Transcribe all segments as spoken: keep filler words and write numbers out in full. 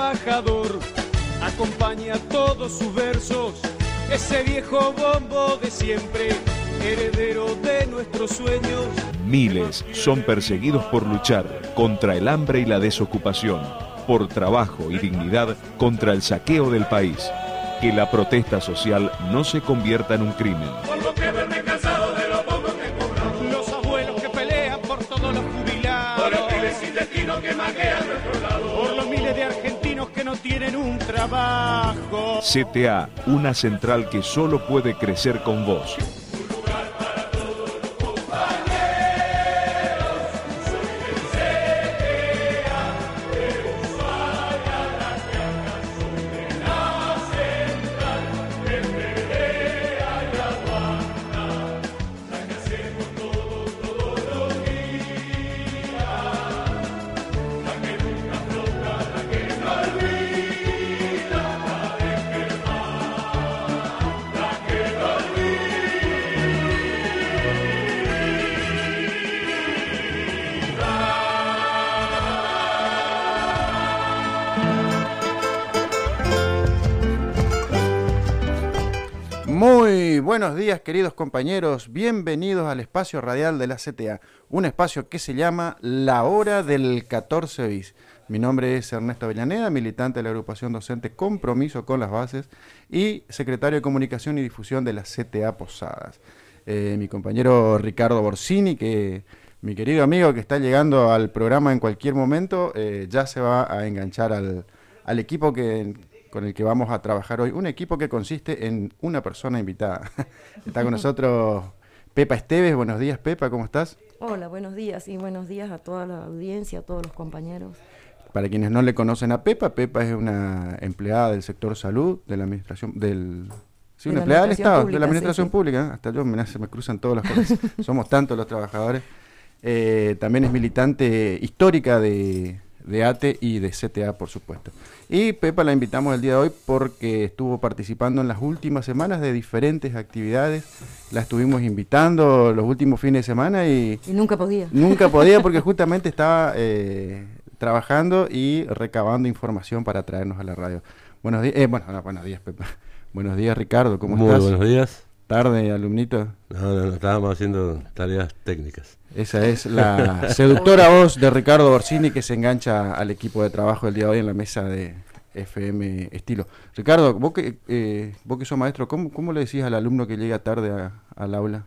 trabajador. Acompaña todos sus versos, ese viejo bombo de siempre, heredero de nuestros sueños. Miles son perseguidos por luchar contra el hambre y la desocupación, por trabajo y dignidad contra el saqueo del país. Que la protesta social no se convierta en un crimen. Por lo que verme cansado de lo poco que cobramos. Los abuelos que pelean por todos los jubilados. Por los pibes sin destino que maquean nuestro lado. Por los miles de argentinos que no tienen un trabajo. C T A, una central que solo puede crecer con vos. Muy buenos días, queridos compañeros, bienvenidos al espacio radial de la C T A, un espacio que se llama La Hora del catorce bis. Mi nombre es Ernesto Avellaneda, militante de la agrupación docente Compromiso con las Bases y secretario de Comunicación y Difusión de la C T A Posadas. Eh, mi compañero Ricardo Borsini, que mi querido amigo que está llegando al programa en cualquier momento, eh, ya se va a enganchar al, al equipo que... con el que vamos a trabajar hoy, un equipo que consiste en una persona invitada. Está con nosotros Pepa Esteves. Buenos días, Pepa, ¿cómo estás? Hola, buenos días y buenos días a toda la audiencia, a todos los compañeros. Para quienes no le conocen a Pepa, Pepa es una empleada del sector salud, de la administración, del... Sí, una empleada del Estado, pública, de la administración sí, pública, sí. Hasta yo me, se me cruzan todas las cosas, somos tantos los trabajadores. Eh, también es militante histórica de... de A T E y de C T A, por supuesto. Y Pepa la invitamos el día de hoy porque estuvo participando en las últimas semanas de diferentes actividades. La estuvimos invitando los últimos fines de semana y... Y nunca podía. Nunca podía porque justamente estaba eh, trabajando y recabando información para traernos a la radio. Buenos días, eh, bueno, no, buenos días, Pepa. Buenos días, Ricardo, ¿cómo Muy estás? Muy buenos días. ¿Tarde, alumnito? No, no, no, estábamos haciendo tareas técnicas. Esa es la seductora voz de Ricardo Borsini que se engancha al equipo de trabajo el día de hoy en la mesa de F M Estilo. Ricardo, vos que, eh, vos que sos maestro, ¿cómo, ¿cómo le decís al alumno que llega tarde a, al aula?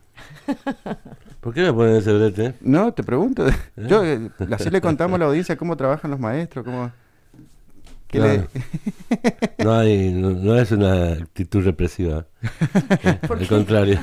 ¿Por qué me ponen ese brete? Eh? No, te pregunto. ¿Eh? Yo, eh, así le contamos a la audiencia cómo trabajan los maestros, cómo... No, le... no, hay, no, no es una actitud represiva, eh, al contrario.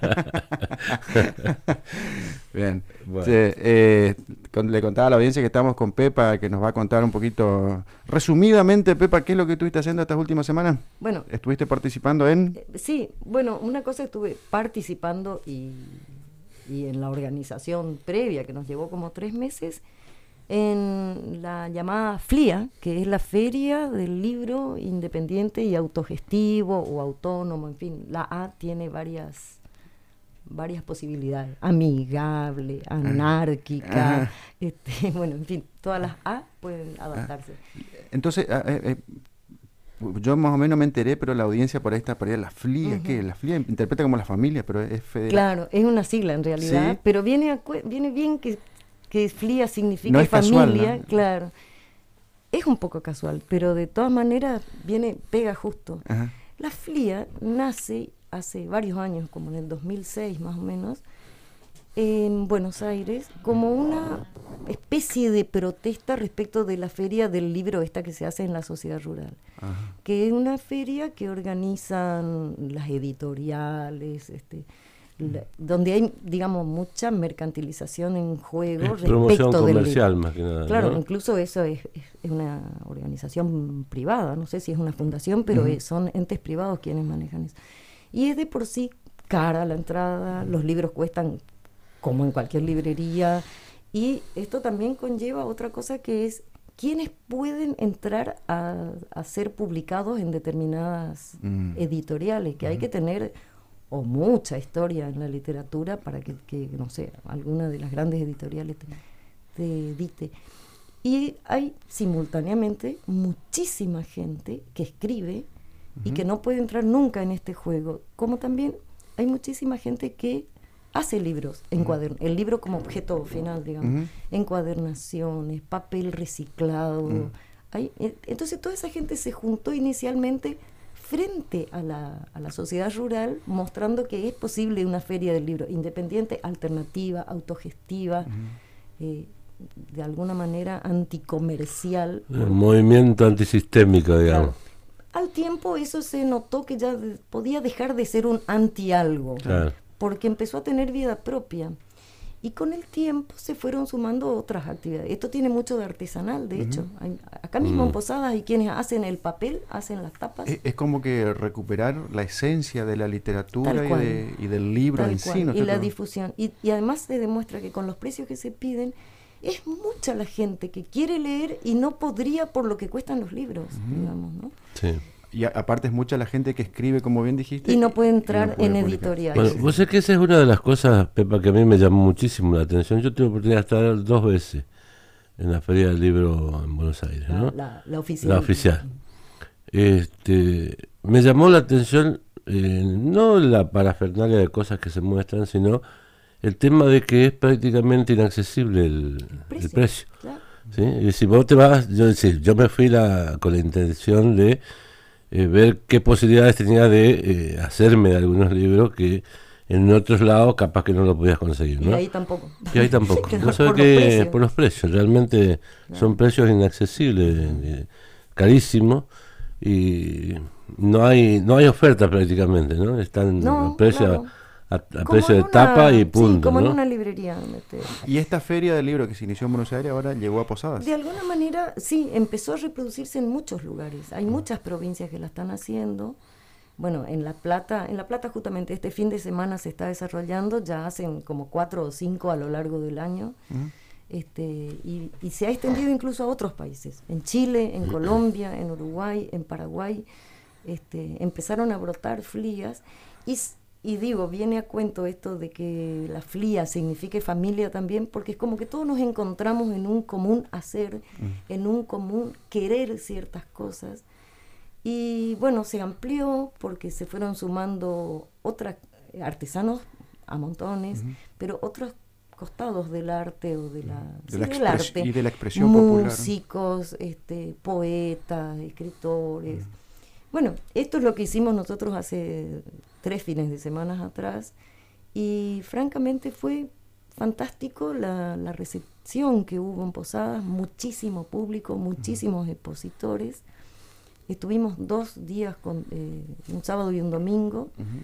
Bien, bueno. Sí, eh, con, le contaba a la audiencia que estamos con Pepa, que nos va a contar un poquito, resumidamente, Pepa, ¿qué es lo que estuviste haciendo estas últimas semanas? Bueno, ¿estuviste participando en...? Eh, sí, bueno, una cosa estuve participando y, y en la organización previa, que nos llevó como tres meses, en la llamada F L I A, que es la Feria del Libro Independiente y Autogestivo o Autónomo, en fin, la A tiene varias varias posibilidades, amigable, anárquica, ah. este, bueno, en fin, todas las A pueden adaptarse. Entonces, eh, eh, yo más o menos me enteré, pero la audiencia por ahí está por ahí, la F L I A, uh-huh. ¿qué? La F L I A interpreta como la familia, pero es federal. Claro, es una sigla en realidad, ¿sí? Pero viene, a, viene bien que que F L I A significa no es familia, casual, ¿no? Claro. Es un poco casual, pero de todas maneras viene, pega justo. Ajá. La F L I A nace hace varios años, como en el dos mil seis más o menos, en Buenos Aires, como una especie de protesta respecto de la feria del libro esta que se hace en la sociedad rural. Ajá. Que es una feria que organizan las editoriales, este... La, donde hay, digamos, mucha mercantilización en juego respecto promoción del comercial libro. Más que nada, claro, ¿no? Incluso eso es, es, es una organización privada, no sé si es una fundación, pero uh-huh. es, son entes privados quienes manejan eso. Y es de por sí cara la entrada, los libros cuestan como en cualquier librería, y esto también conlleva otra cosa que es quiénes pueden entrar a, a ser publicados en determinadas uh-huh. editoriales, que uh-huh. hay que tener o mucha historia en la literatura para que, que no sé, alguna de las grandes editoriales te, te edite. Y hay simultáneamente muchísima gente que escribe uh-huh. y que no puede entrar nunca en este juego, como también hay muchísima gente que hace libros, encuadern- uh-huh. el libro como objeto final, digamos, uh-huh. encuadernaciones, papel reciclado. Uh-huh. Hay, entonces toda esa gente se juntó inicialmente frente a la, a la sociedad rural, mostrando que es posible una feria del libro independiente, alternativa, autogestiva, uh-huh. eh, de alguna manera anticomercial. Un movimiento antisistémico, digamos. Claro. Al tiempo eso se notó que ya de, podía dejar de ser un anti-algo, claro. porque empezó a tener vida propia. Y con el tiempo se fueron sumando otras actividades. Esto tiene mucho de artesanal, de uh-huh. hecho. Hay, acá mismo uh-huh. en Posadas hay quienes hacen el papel, hacen las tapas. Es, es como que recuperar la esencia de la literatura y, de, y del libro Tal en cual. sí. ¿no? Y la difusión. Y, y además se demuestra que con los precios que se piden, es mucha la gente que quiere leer y no podría por lo que cuestan los libros, uh-huh. digamos, ¿no? Sí. Y a, aparte es mucha la gente que escribe, como bien dijiste. Y no puede entrar no puede en publicar. editoriales. Bueno, vos sabés que esa es una de las cosas, Pepa, que a mí me llamó muchísimo la atención. Yo tuve oportunidad de estar dos veces en la Feria del Libro en Buenos Aires, ¿no? La, la, la oficial. La oficial. Este, me llamó la atención, eh, no la parafernalia de cosas que se muestran, sino el tema de que es prácticamente inaccesible el, el precio. El precio claro. ¿Sí? Y si vos te vas, yo, sí, yo me fui la, con la intención de eh, ver qué posibilidades tenía de eh, hacerme de algunos libros que en otros lados capaz que no lo podías conseguir, ¿no? Y ahí tampoco. Y ahí tampoco. No sé que por los precios, realmente claro. son precios inaccesibles, eh, carísimos, y no hay no hay oferta prácticamente, ¿no? Están no, los precios claro. a, a precio de una, tapa y punto, sí, como ¿no? en una librería. Este. Y esta feria del libro que se inició en Buenos Aires ahora llegó a Posadas. De alguna manera, sí, empezó a reproducirse en muchos lugares. Hay muchas provincias que la están haciendo. Bueno, en La Plata, en La Plata justamente este fin de semana se está desarrollando, ya hacen como cuatro o cinco a lo largo del año. Uh-huh. Este, y, y se ha extendido incluso a otros países, en Chile, en Colombia, en Uruguay, en Paraguay. Este, empezaron a brotar flías y... Y digo, viene a cuento esto de que la flía signifique familia también, porque es como que todos nos encontramos en un común hacer, mm. en un común querer ciertas cosas. Y bueno, se amplió porque se fueron sumando otros artesanos a montones, mm-hmm. pero otros costados del arte o de la, de sí, la del arte. Y de la expresión músicos, popular. este, poetas, escritores. Mm. Bueno, esto es lo que hicimos nosotros hace tres fines de semana atrás y francamente fue fantástico la, la recepción que hubo en Posadas, muchísimo público, muchísimos uh-huh. expositores. Estuvimos dos días, con eh, un sábado y un domingo. Uh-huh.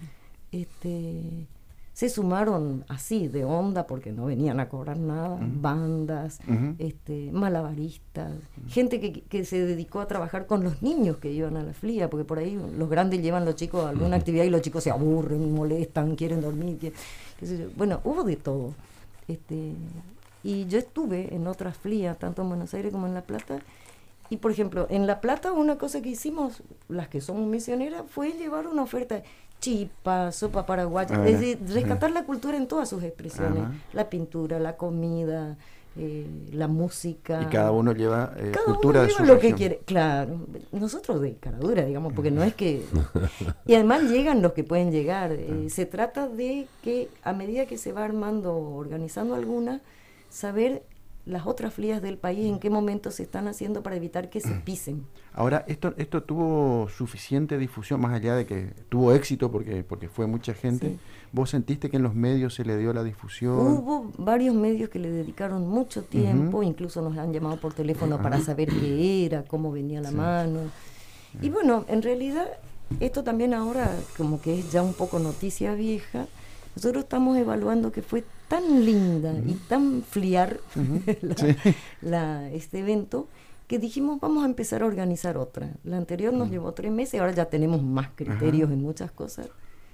Este, se sumaron así de onda porque no venían a cobrar nada, uh-huh. bandas, uh-huh. este, malabaristas, uh-huh. gente que, que se dedicó a trabajar con los niños que iban a la flía, porque por ahí los grandes llevan los chicos a alguna uh-huh. actividad y los chicos se aburren, molestan, quieren dormir, quieren, qué sé yo. Bueno, hubo de todo. Este, y yo estuve en otras flías, tanto en Buenos Aires como en La Plata, y por ejemplo, en La Plata una cosa que hicimos, las que somos misioneras, fue llevar una oferta chipa, sopa paraguaya, ah, es decir, rescatar ah. la cultura en todas sus expresiones, Ajá. la pintura, la comida, eh, la música. Y cada uno lleva eh, cada cultura uno de lleva su lo región. que quiere, claro, nosotros de caradura, digamos, porque no es que... Y además llegan los que pueden llegar, eh, se trata de que a medida que se va armando, organizando alguna, saber las otras flías del país, en qué momento se están haciendo para evitar que se pisen. Ahora, esto esto tuvo suficiente difusión, más allá de que tuvo éxito porque porque fue mucha gente. Sí. ¿Vos sentiste que en los medios se le dio la difusión? Hubo varios medios que le dedicaron mucho tiempo, uh-huh. incluso nos han llamado por teléfono uh-huh. para saber qué era, cómo venía la sí. mano. Uh-huh. Y bueno, en realidad, esto también ahora como que es ya un poco noticia vieja. Nosotros estamos evaluando que fue tan linda uh-huh. y tan fliar uh-huh. la, sí. la, este evento que dijimos vamos a empezar a organizar otra. La anterior nos uh-huh. llevó tres meses, ahora ya tenemos más criterios uh-huh. en muchas cosas.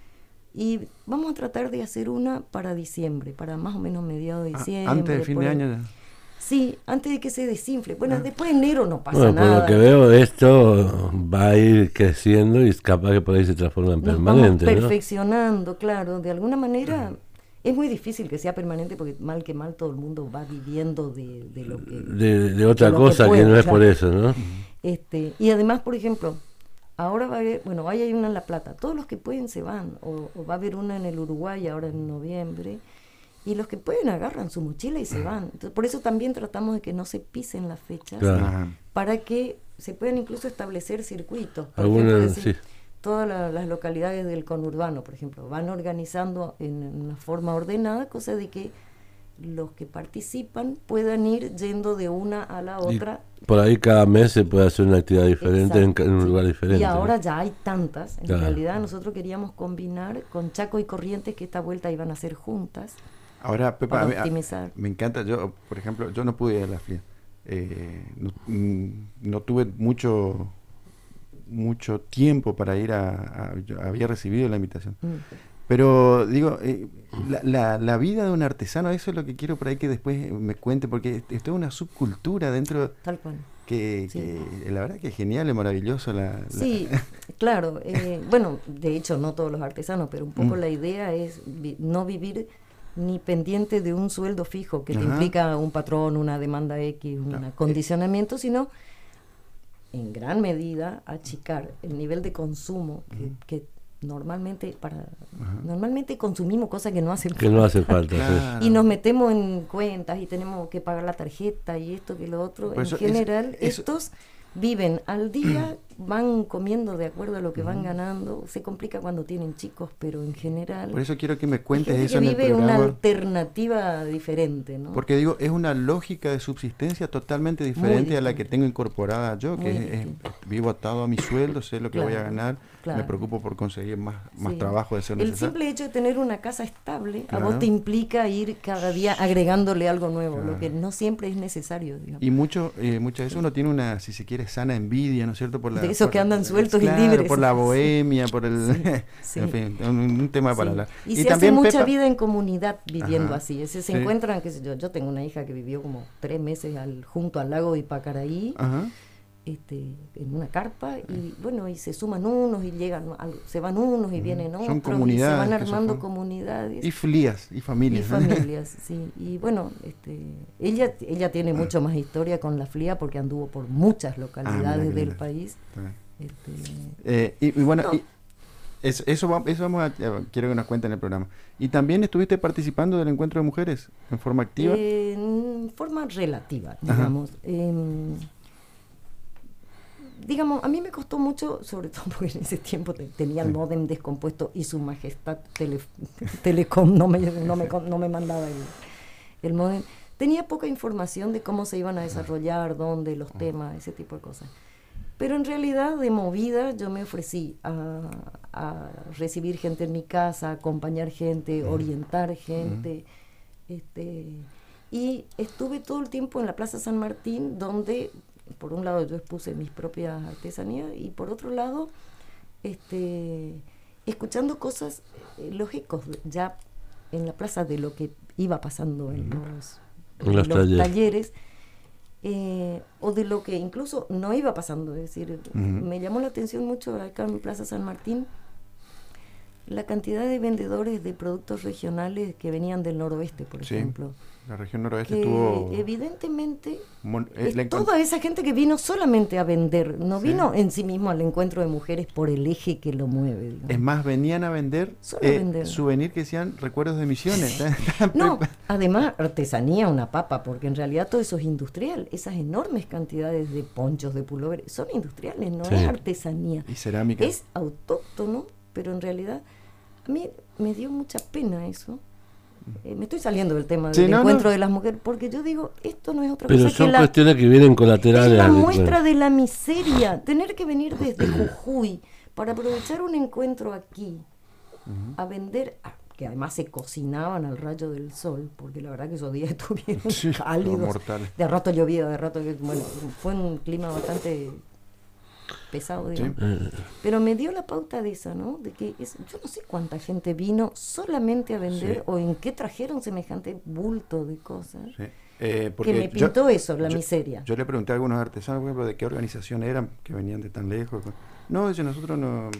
Y vamos a tratar de hacer una para diciembre, para más o menos mediados de diciembre. Ah, antes de fin de año ya. Sí, antes de que se desinfle. Bueno, ah. después de enero no pasa bueno, nada. Por lo que veo, esto va a ir creciendo y es capaz que por ahí se transforma en Nos permanente. Vamos perfeccionando, ¿no? Claro. De alguna manera, uh-huh. Es muy difícil que sea permanente porque mal que mal todo el mundo va viviendo de, de lo que... De, de otra de lo cosa que, puede, no es claro. por eso, ¿no? Este, y además, por ejemplo, ahora va a haber, bueno, ahí hay una en La Plata, todos los que pueden se van, o, o va a haber una en el Uruguay ahora en noviembre, y los que pueden agarran su mochila y se van. Entonces, por eso también tratamos de que no se pisen las fechas, Claro. para que se puedan incluso establecer circuitos. Por Alguna, ejemplo, decir, sí. todas la, las localidades del conurbano, por ejemplo, van organizando en una forma ordenada, cosa de que los que participan puedan ir yendo de una a la Y otra. por ahí cada mes se puede hacer una actividad diferente en, Exacto, en un sí. lugar diferente. Y ahora ¿no? ya hay tantas. En Claro. realidad nosotros queríamos combinar con Chaco y Corrientes, que esta vuelta iban a ser juntas. Ahora, Pepa, Para a mí- a- optimizar. me encanta, yo, por ejemplo, yo no pude ir a la FLIA. Eh, no, mm, no tuve mucho mucho tiempo para ir a, a- yo había recibido la invitación. Mm. Pero digo, eh, la, la, la vida de un artesano, eso es lo que quiero por ahí que después me cuente, porque esto es una subcultura dentro Tal cual. que, Sí. que la verdad que es genial, es maravilloso. La, la- Sí, claro. eh, bueno, de hecho no todos los artesanos, pero un poco Mm. la idea es vi- no vivir ni pendiente de un sueldo fijo que te Ajá. implica un patrón, una demanda X, un Claro. acondicionamiento, sino en gran medida achicar el nivel de consumo que, que normalmente para normalmente consumimos cosas que no hacen Que no hace falta. sí. Claro. y nos metemos en cuentas y tenemos que pagar la tarjeta y esto que lo otro. Por En eso es- general, eso- estos viven al día, van comiendo de acuerdo a lo que van ganando. Se complica cuando tienen chicos, pero en general Por eso quiero que me hay cuentes gente eso que en el vive una programa. alternativa diferente, ¿no? Porque digo, es una lógica de subsistencia totalmente diferente a la que distinta. tengo incorporada yo, que Muy es- es- distinta. vivo atado a mi sueldo, sé lo que voy a Claro, ganar, claro. me preocupo por conseguir más, más Sí. trabajo de ser El necesario. simple hecho de tener una casa estable a Claro. vos te implica ir cada día agregándole algo nuevo, Claro. lo que no siempre es necesario, digamos. Y mucho, eh, muchas veces uno tiene una, si se quiere, sana envidia, ¿no es cierto? Por la, De esos por- que andan sueltos y claro, libres. por la Sí. bohemia, por el... Sí. en fin, un, un tema para Sí. hablar. Y, se hace mucha vida en comunidad viviendo Ajá. así. Ese, se Sí. encuentran, qué sé yo, yo tengo una hija que vivió como tres meses al, junto al lago de Ipacaraí, Ajá. este, en una carpa, y bueno, y se suman unos y llegan, al- se van unos y vienen Son otros, y se comunidades van que se armando forman. comunidades. Y flías, y Y familias. familias, sí. Y bueno, este, ella, ella tiene mucho más historia con la FLIA porque anduvo por muchas localidades Ah, mira qué del lindo. país. Está bien. Este, Eh, y, y bueno, No. y eso, eso, va- eso vamos a, eh, quiero que nos cuenten en el programa. Y también estuviste participando del encuentro de mujeres en forma activa. Eh, en forma relativa, digamos. Em, digamos, a mí me costó mucho, sobre todo porque en ese tiempo te- tenía el módem descompuesto y su majestad tele, Telecom no me, no me, con- no me mandaba el, el módem. Tenía poca información de cómo se iban a desarrollar, dónde, los temas, ese tipo de cosas. Pero en realidad, de movida, yo me ofrecí a, a recibir gente en mi casa, a acompañar gente, orientar gente. este, y estuve todo el tiempo en la Plaza San Martín, donde, por un lado, yo expuse mis propias artesanías, y por otro lado, este, escuchando cosas, eh, los ecos, ya en la plaza de lo que iba pasando en los, En los talleres. talleres. Eh, o de lo que incluso no iba pasando, es decir, Ujú. me llamó la atención mucho acá en Plaza San Martín la cantidad de vendedores de productos regionales que venían del noroeste, por Sí, ejemplo, la región noroeste que estuvo... evidentemente mon- eh, es la encont- toda esa gente que vino solamente a vender, no Sí. vino en sí mismo al encuentro de mujeres por el eje que lo mueve, digamos. Es más, venían a vender, Solo a eh, vender. souvenir que decían recuerdos de misiones. No, además artesanía, una papa, porque en realidad todo eso es industrial. Esas enormes cantidades de ponchos, de pullovers, son industriales, no Sí. es artesanía. Y cerámica. Es autóctono, pero en realidad a mí me dio mucha pena eso. Eh, me estoy saliendo del tema Sí, del no, encuentro no. de las mujeres, porque yo digo, esto no es otra Pero cosa son que la, cuestiones que vienen colaterales. es la al- muestra de la miseria. Tener que venir desde Jujuy para aprovechar un encuentro aquí a vender, ah, que además se cocinaban al rayo del sol, porque la verdad que esos días estuvieron Sí, cálidos. mortales. De rato llovía, de rato que, bueno, fue un clima bastante pesado, digamos. Eh, Pero me dio la pauta de esa, ¿no? De que es, yo no sé cuánta gente vino solamente a vender Sí. o en qué trajeron semejante bulto de cosas. Sí. Eh, porque Que me yo- pintó eso, la yo- miseria. Yo le pregunté a algunos artesanos, por ejemplo, de qué organización eran, que venían de tan lejos. No, dice, nosotros no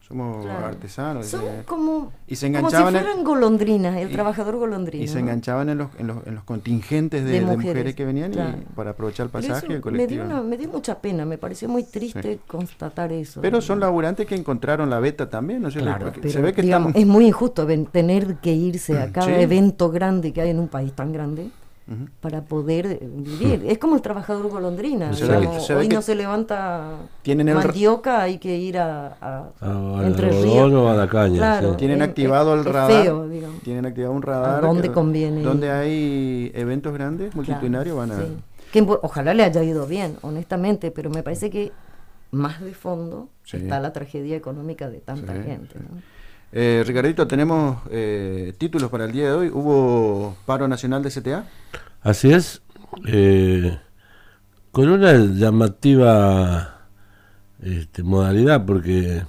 somos Claro. artesanos. Son dice. como, Y se como si enganchaban en- fueran golondrinas, el y- trabajador golondrina. Y se ¿no? enganchaban en los, en los, en los contingentes de, De de mujeres, mujeres, que venían claro. y para aprovechar el Pero pasaje eso y el me dio, colectivo. una- me dio mucha pena, me pareció muy triste Sí. constatar eso. Pero son laburantes que encontraron la beta también, ¿no es cierto? Claro, Porque pero se ve que digamos, están... es muy injusto ven- tener que irse a cada Sí. evento grande que hay en un país tan grande Ujú. para poder eh, vivir. Es como el trabajador golondrina. Se ve que- digamos, se ve hoy que no se levanta tienen el ra- mandioca, hay que ir a, a- A- Entre al Ríos. algodón o a la caña. Claro. sí. Tienen es- activado es- el es radar. feo, digamos. Tienen activado un radar. ¿A dónde que- conviene ir? Donde hay eventos grandes, multitudinarios, van a... Sí. Que bu- ojalá le haya ido bien, honestamente, pero me parece que más de fondo Sí. está la tragedia económica de tanta Sí, gente. sí. ¿no? Eh, Ricardito, tenemos eh, títulos para el día de hoy. ¿Hubo paro nacional de C T A? Así es, eh, con una llamativa este, modalidad, porque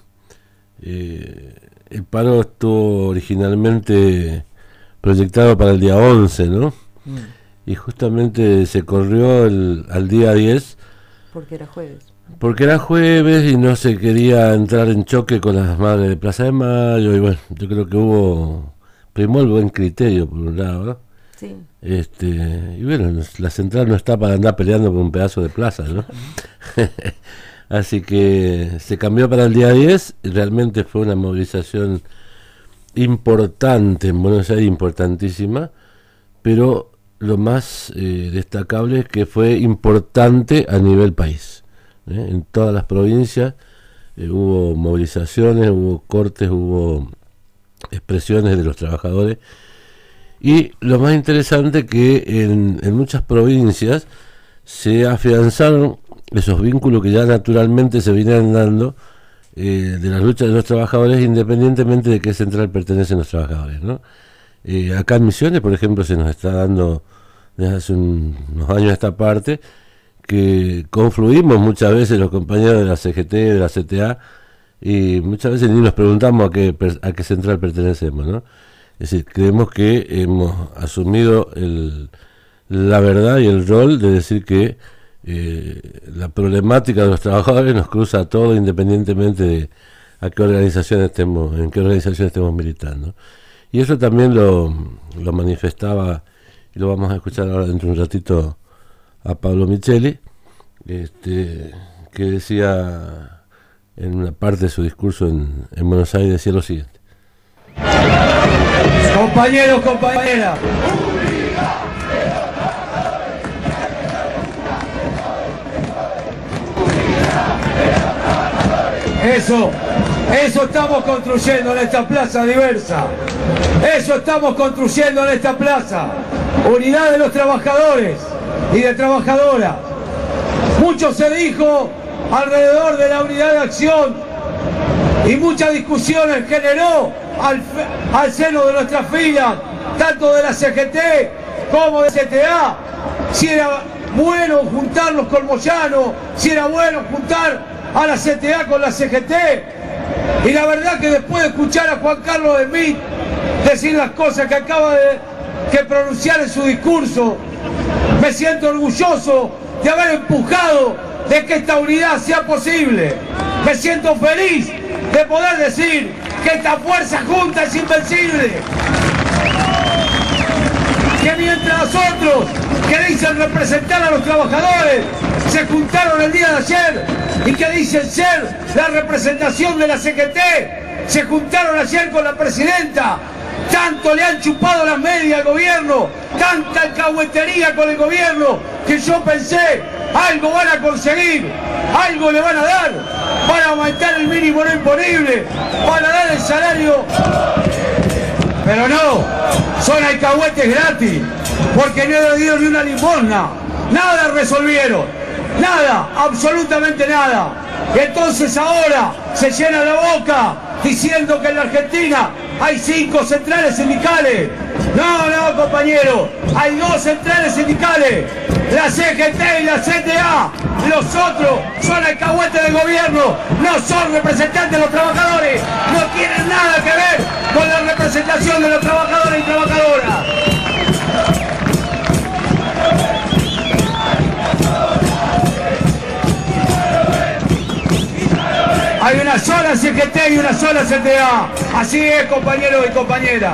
eh, el paro estuvo originalmente proyectado para el día once, ¿no? Mm. Y justamente se corrió el, al día diez, Porque era jueves. porque era jueves y no se quería entrar en choque con las madres de Plaza de Mayo, y bueno, yo creo que hubo, primó el buen criterio por un lado, ¿no? Sí. Este, y bueno, la central no está para andar peleando por un pedazo de plaza, ¿no? Así que se cambió para el día diez, y realmente fue una movilización importante en Buenos Aires, importantísima, pero lo más eh, destacable es que fue importante a nivel país, ¿eh? En todas las provincias eh, hubo movilizaciones, hubo cortes, hubo expresiones de los trabajadores. Y lo más interesante que en, en muchas provincias se afianzaron esos vínculos que ya naturalmente se venían dando eh, de la lucha de los trabajadores, independientemente de qué central pertenecen los trabajadores, ¿no? Eh, acá en Misiones, por ejemplo, se nos está dando desde hace un, unos años esta parte, que confluimos muchas veces los compañeros de la C G T, de la C T A, y muchas veces ni nos preguntamos a qué, per- a qué central pertenecemos, ¿no? Es decir, creemos que hemos asumido el, la verdad y el rol de decir que eh, la problemática de los trabajadores nos cruza a todos, independientemente de a qué organización estemos, en qué organización estemos militando. Y eso también lo, lo manifestaba, y lo vamos a escuchar ahora dentro de un ratito, a Pablo Micheli, este, que decía en una parte de su discurso en, en Buenos Aires, decía lo siguiente. Compañeros, compañeras, eso, eso estamos construyendo en esta plaza diversa, eso estamos construyendo en esta plaza, unidad de los trabajadores y de trabajadoras. Mucho se dijo alrededor de la unidad de acción y muchas discusiones generó al, al seno de nuestras filas, tanto de la C G T como de C T A, si era bueno juntarnos con Moyano, si era bueno juntar a la C T A con la C G T. Y la verdad que después de escuchar a Juan Carlos Smith decir las cosas que acaba de que pronunciar en su discurso, me siento orgulloso de haber empujado de que esta unidad sea posible. Me siento feliz de poder decir que esta fuerza junta es invencible. Que mientras otros que dicen representar a los trabajadores se juntaron el día de ayer y que dicen ser la representación de la C G T, se juntaron ayer con la presidenta, tanto le han chupado las medias al gobierno, tanta alcahuetería con el gobierno, que yo pensé, algo van a conseguir, algo le van a dar, van a aumentar el mínimo no imponible, van a dar el salario. Pero no, son alcahuetes gratis, porque no le dieron ni una limosna, nada resolvieron, nada, absolutamente nada. Y entonces ahora se llena la boca diciendo que en la Argentina hay cinco centrales sindicales. No, no, compañero, hay dos centrales sindicales, la C G T y la C T A. Los otros son alcahuetes del gobierno, no son representantes de los trabajadores, no tienen nada que ver con la representación de los trabajadores y trabajadoras. Hay una una sola C G T y una sola C T A. Así es, compañeros y compañeras.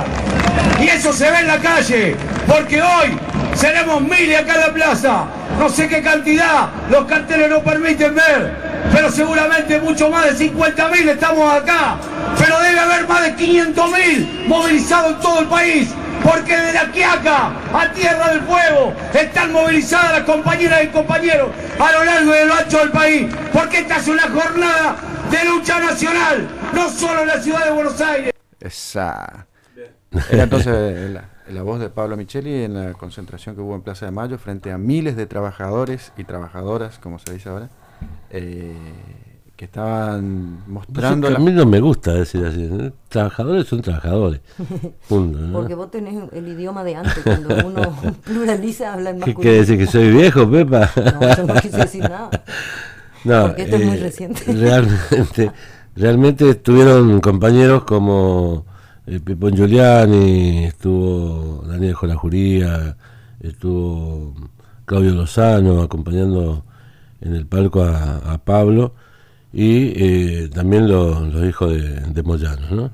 Y eso se ve en la calle, porque hoy seremos miles acá en la plaza. No sé qué cantidad, los carteles no permiten ver, pero seguramente mucho más de cincuenta mil estamos acá. Pero debe haber más de quinientos mil movilizados en todo el país, porque de La Quiaca a Tierra del Fuego están movilizadas las compañeras y compañeros a lo largo y de lo ancho del país, porque esta es una jornada de lucha nacional, no solo en la ciudad de Buenos Aires. Esa. Era entonces la, la voz de Pablo Micheli en la concentración que hubo en Plaza de Mayo frente a miles de trabajadores y trabajadoras, como se dice ahora, eh, que estaban mostrando... No sé, la... A mí no me gusta decir así, ¿no? Trabajadores son trabajadores, punto, ¿no? Porque vos tenés el idioma de antes, cuando uno pluraliza, habla en ¿Qué masculino. quiere decir, que soy viejo, Pepa? No, yo no quise decir nada. No, porque esto eh, es muy reciente. Realmente, realmente estuvieron compañeros como eh, Pipón Giuliani, estuvo Daniel Jolajuría, estuvo Claudio Lozano acompañando en el palco a, a Pablo, y eh, también lo, los hijos de, de Moyano, ¿no?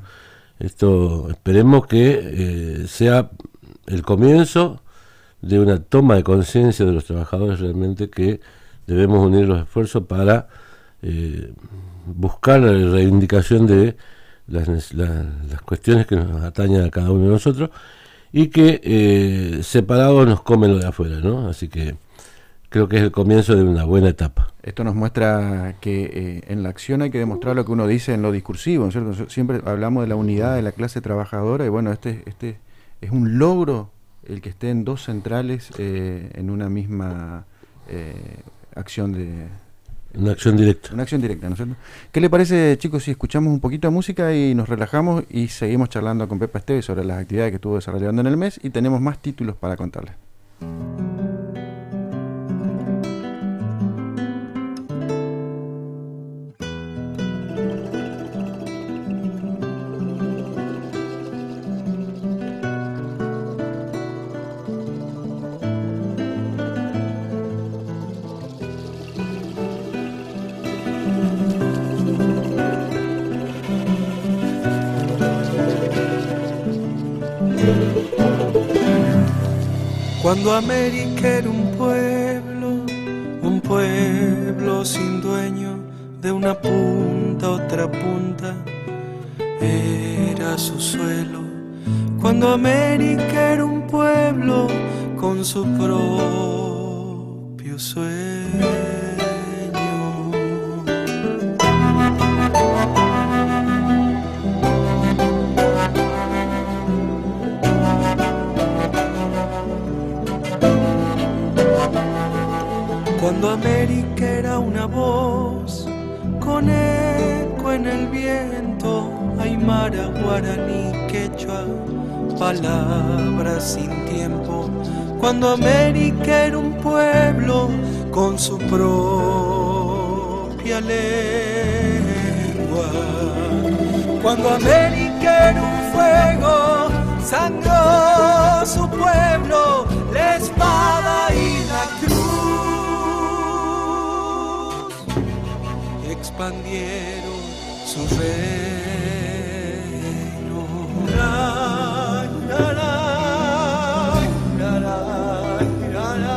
Esto esperemos que eh, sea el comienzo de una toma de conciencia de los trabajadores, realmente, que debemos unir los esfuerzos para eh, buscar la reivindicación de las, la, las cuestiones que nos atañen a cada uno de nosotros, y que eh, separados nos comen lo de afuera, ¿no? Así que creo que es el comienzo de una buena etapa. Esto nos muestra que eh, en la acción hay que demostrar lo que uno dice en lo discursivo, ¿no es cierto? Siempre hablamos de la unidad de la clase trabajadora, y bueno, este, este es un logro el que estén dos centrales eh, en una misma eh, acción de... Una acción directa. Una acción directa, ¿no es cierto? ¿Qué le parece, chicos, si escuchamos un poquito de música y nos relajamos y seguimos charlando con Pepa Esteves sobre las actividades que estuvo desarrollando en el mes, y tenemos más títulos para contarles? Cuando América era un pueblo, un pueblo sin dueño, de una punta a otra punta era su suelo. Cuando América era un pueblo con su propio sueño. Cuando América era una voz con eco en el viento, aymara, guaraní, quechua, palabras sin tiempo. Cuando América era un pueblo con su propia lengua. Cuando América era un fuego, sangró su pueblo, la espada y la cruz expandieron su reino. La, la, la, la, la, la, la,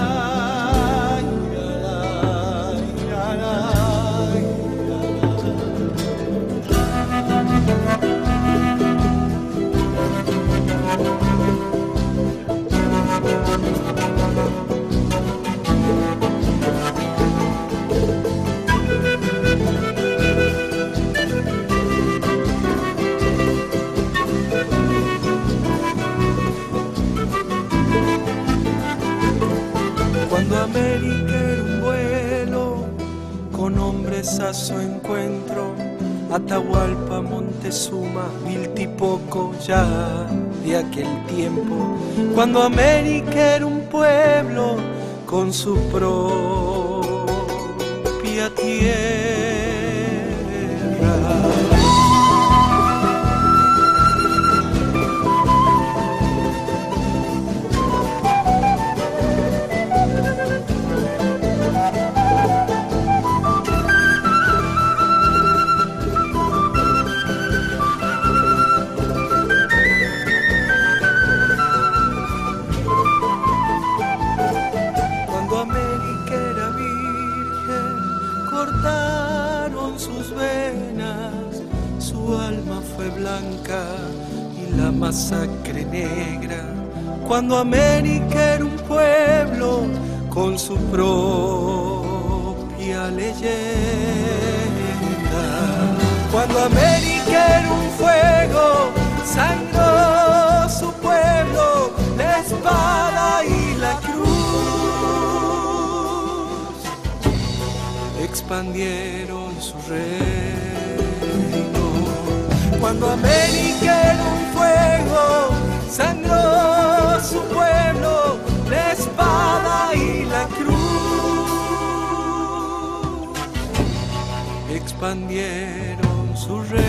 Cuando América era un vuelo, con hombres a su encuentro, Atahualpa, Montezuma, Viltipoco, ya de aquel tiempo. Cuando América era un pueblo con su propia tierra. alma fue blanca y la masacre negra, cuando América era un pueblo con su propia leyenda, cuando América era un fuego, sangró su pueblo, la espada y la cruz expandieron su reino, cuando América era un fuego, sangró su pueblo, la espada y la cruz expandieron su reino.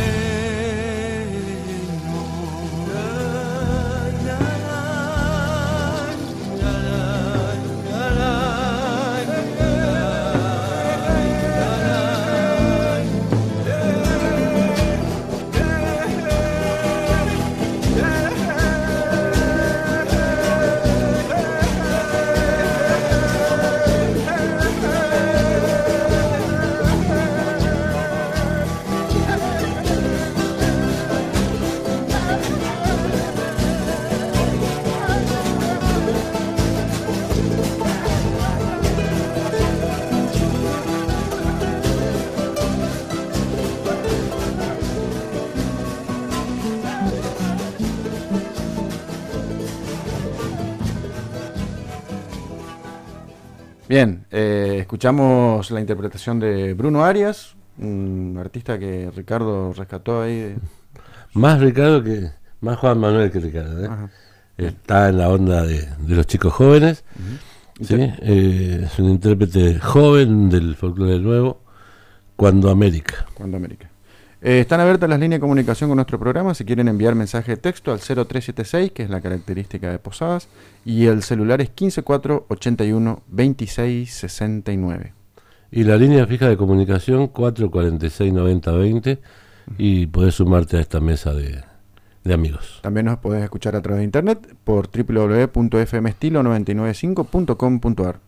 Bien, eh, escuchamos la interpretación de Bruno Arias, un artista que Ricardo rescató ahí. De... Más Ricardo que, más Juan Manuel que Ricardo, ¿eh? Está en la onda de, de los chicos jóvenes, uh-huh. ¿Sí? Eh, es un intérprete joven del folclore nuevo, Cuando América. Cuando América. Eh, están abiertas las líneas de comunicación con nuestro programa si quieren enviar mensaje de texto al cero tres siete seis, que es la característica de Posadas, y el celular es quince cuatro ochenta y uno veintiséis sesenta y nueve. Y la línea fija de comunicación cuatro cuarenta y seis noventa veinte, uh-huh. Y podés sumarte a esta mesa de, de amigos. También nos podés escuchar a través de internet por doble u doble u doble u punto f m estilo noventa y nueve cinco punto com punto a r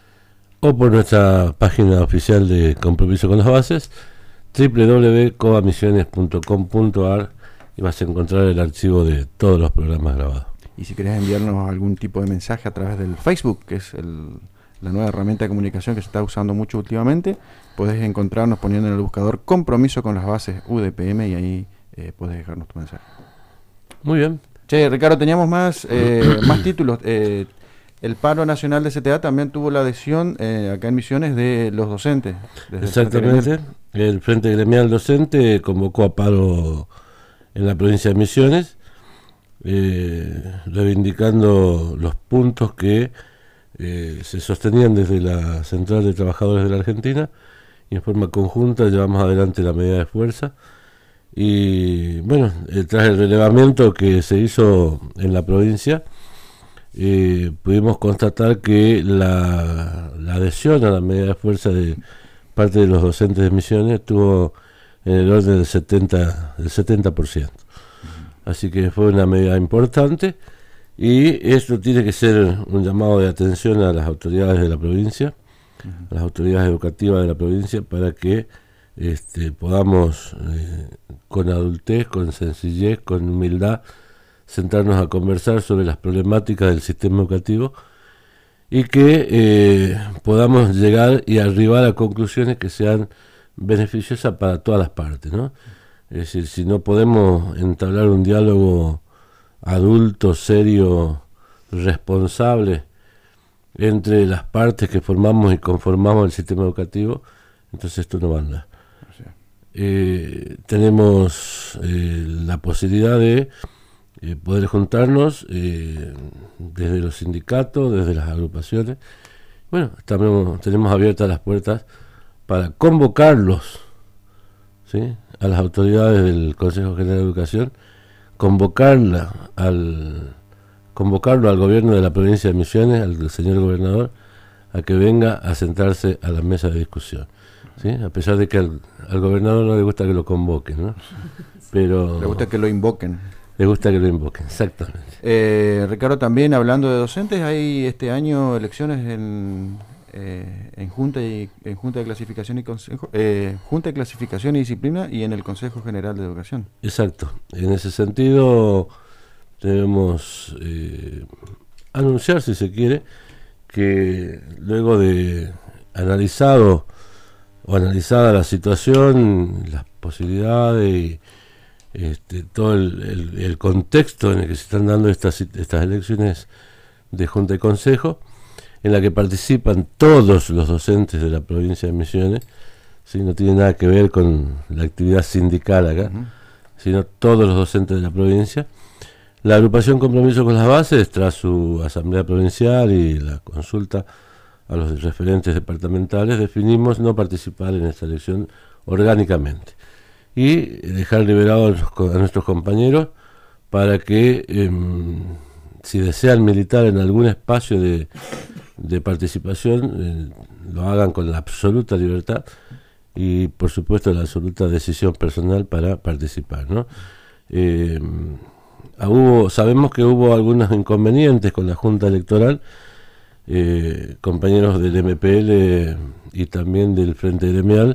o por nuestra página oficial de Compromiso con las Bases, doble u doble u doble u punto coa misiones punto com punto a r, y vas a encontrar el archivo de todos los programas grabados. Y si querés enviarnos algún tipo de mensaje a través del Facebook, que es el, la nueva herramienta de comunicación que se está usando mucho últimamente, podés encontrarnos poniendo en el buscador Compromiso con las Bases U D P M y ahí eh, podés dejarnos tu mensaje. Muy bien. Che, Ricardo, teníamos más, eh, más títulos. Eh, el paro nacional de C T A también tuvo la adhesión eh, acá en Misiones de los docentes. Exactamente. El, el Frente Gremial Docente convocó a paro en la provincia de Misiones, eh, reivindicando los puntos que eh, se sostenían desde la Central de Trabajadores de la Argentina, y en forma conjunta llevamos adelante la medida de fuerza. Y bueno, eh, tras el relevamiento que se hizo en la provincia, eh, pudimos constatar que la, la adhesión a la medida de fuerza de parte de los docentes de Misiones estuvo en el orden del setenta, del setenta por ciento. Así que fue una medida importante, y esto tiene que ser un llamado de atención a las autoridades de la provincia, uh-huh. a las autoridades educativas de la provincia, para que este, podamos eh, con adultez, con sencillez, con humildad, sentarnos a conversar sobre las problemáticas del sistema educativo, y que eh, podamos llegar y arribar a conclusiones que sean beneficiosas para todas las partes, ¿no? Es decir, si no podemos entablar un diálogo adulto, serio, responsable entre las partes que formamos y conformamos el sistema educativo, entonces esto no va a andar. Eh, tenemos eh, la posibilidad de eh, poder juntarnos eh, desde los sindicatos, desde las agrupaciones. Bueno, estamos, tenemos abiertas las puertas para convocarlos, ¿sí?, a las autoridades del Consejo General de Educación, convocarla al convocarlo al gobierno de la provincia de Misiones, al señor gobernador, a que venga a sentarse a la mesa de discusión, ¿sí? A pesar de que al, al gobernador no le gusta que lo convoquen, ¿no? Pero le gusta que lo invoquen. Le gusta que lo invoquen, exactamente. Eh, Ricardo, también hablando de docentes, hay este año elecciones en, eh, en junta y en junta de clasificación y consejo, eh, junta de clasificación y disciplina y en el Consejo General de Educación. Exacto. En ese sentido debemos eh, anunciar, si se quiere, que luego de analizado o analizada la situación, las posibilidades y este, todo el, el, el contexto en el que se están dando estas, estas elecciones de Junta y Consejo, en la que participan todos los docentes de la provincia de Misiones, ¿sí? No tiene nada que ver con la actividad sindical acá, uh-huh. sino todos los docentes de la provincia. La agrupación Compromiso con las Bases, tras su asamblea provincial y la consulta a los referentes departamentales, definimos no participar en esta elección orgánicamente y dejar liberados a nuestros compañeros para que, eh, si desean militar en algún espacio de, de participación, eh, lo hagan con la absoluta libertad y, por supuesto, la absoluta decisión personal para participar, ¿no? Eh, hubo, sabemos que hubo algunos inconvenientes con la Junta Electoral. Eh, compañeros del M P L y también del Frente Gremial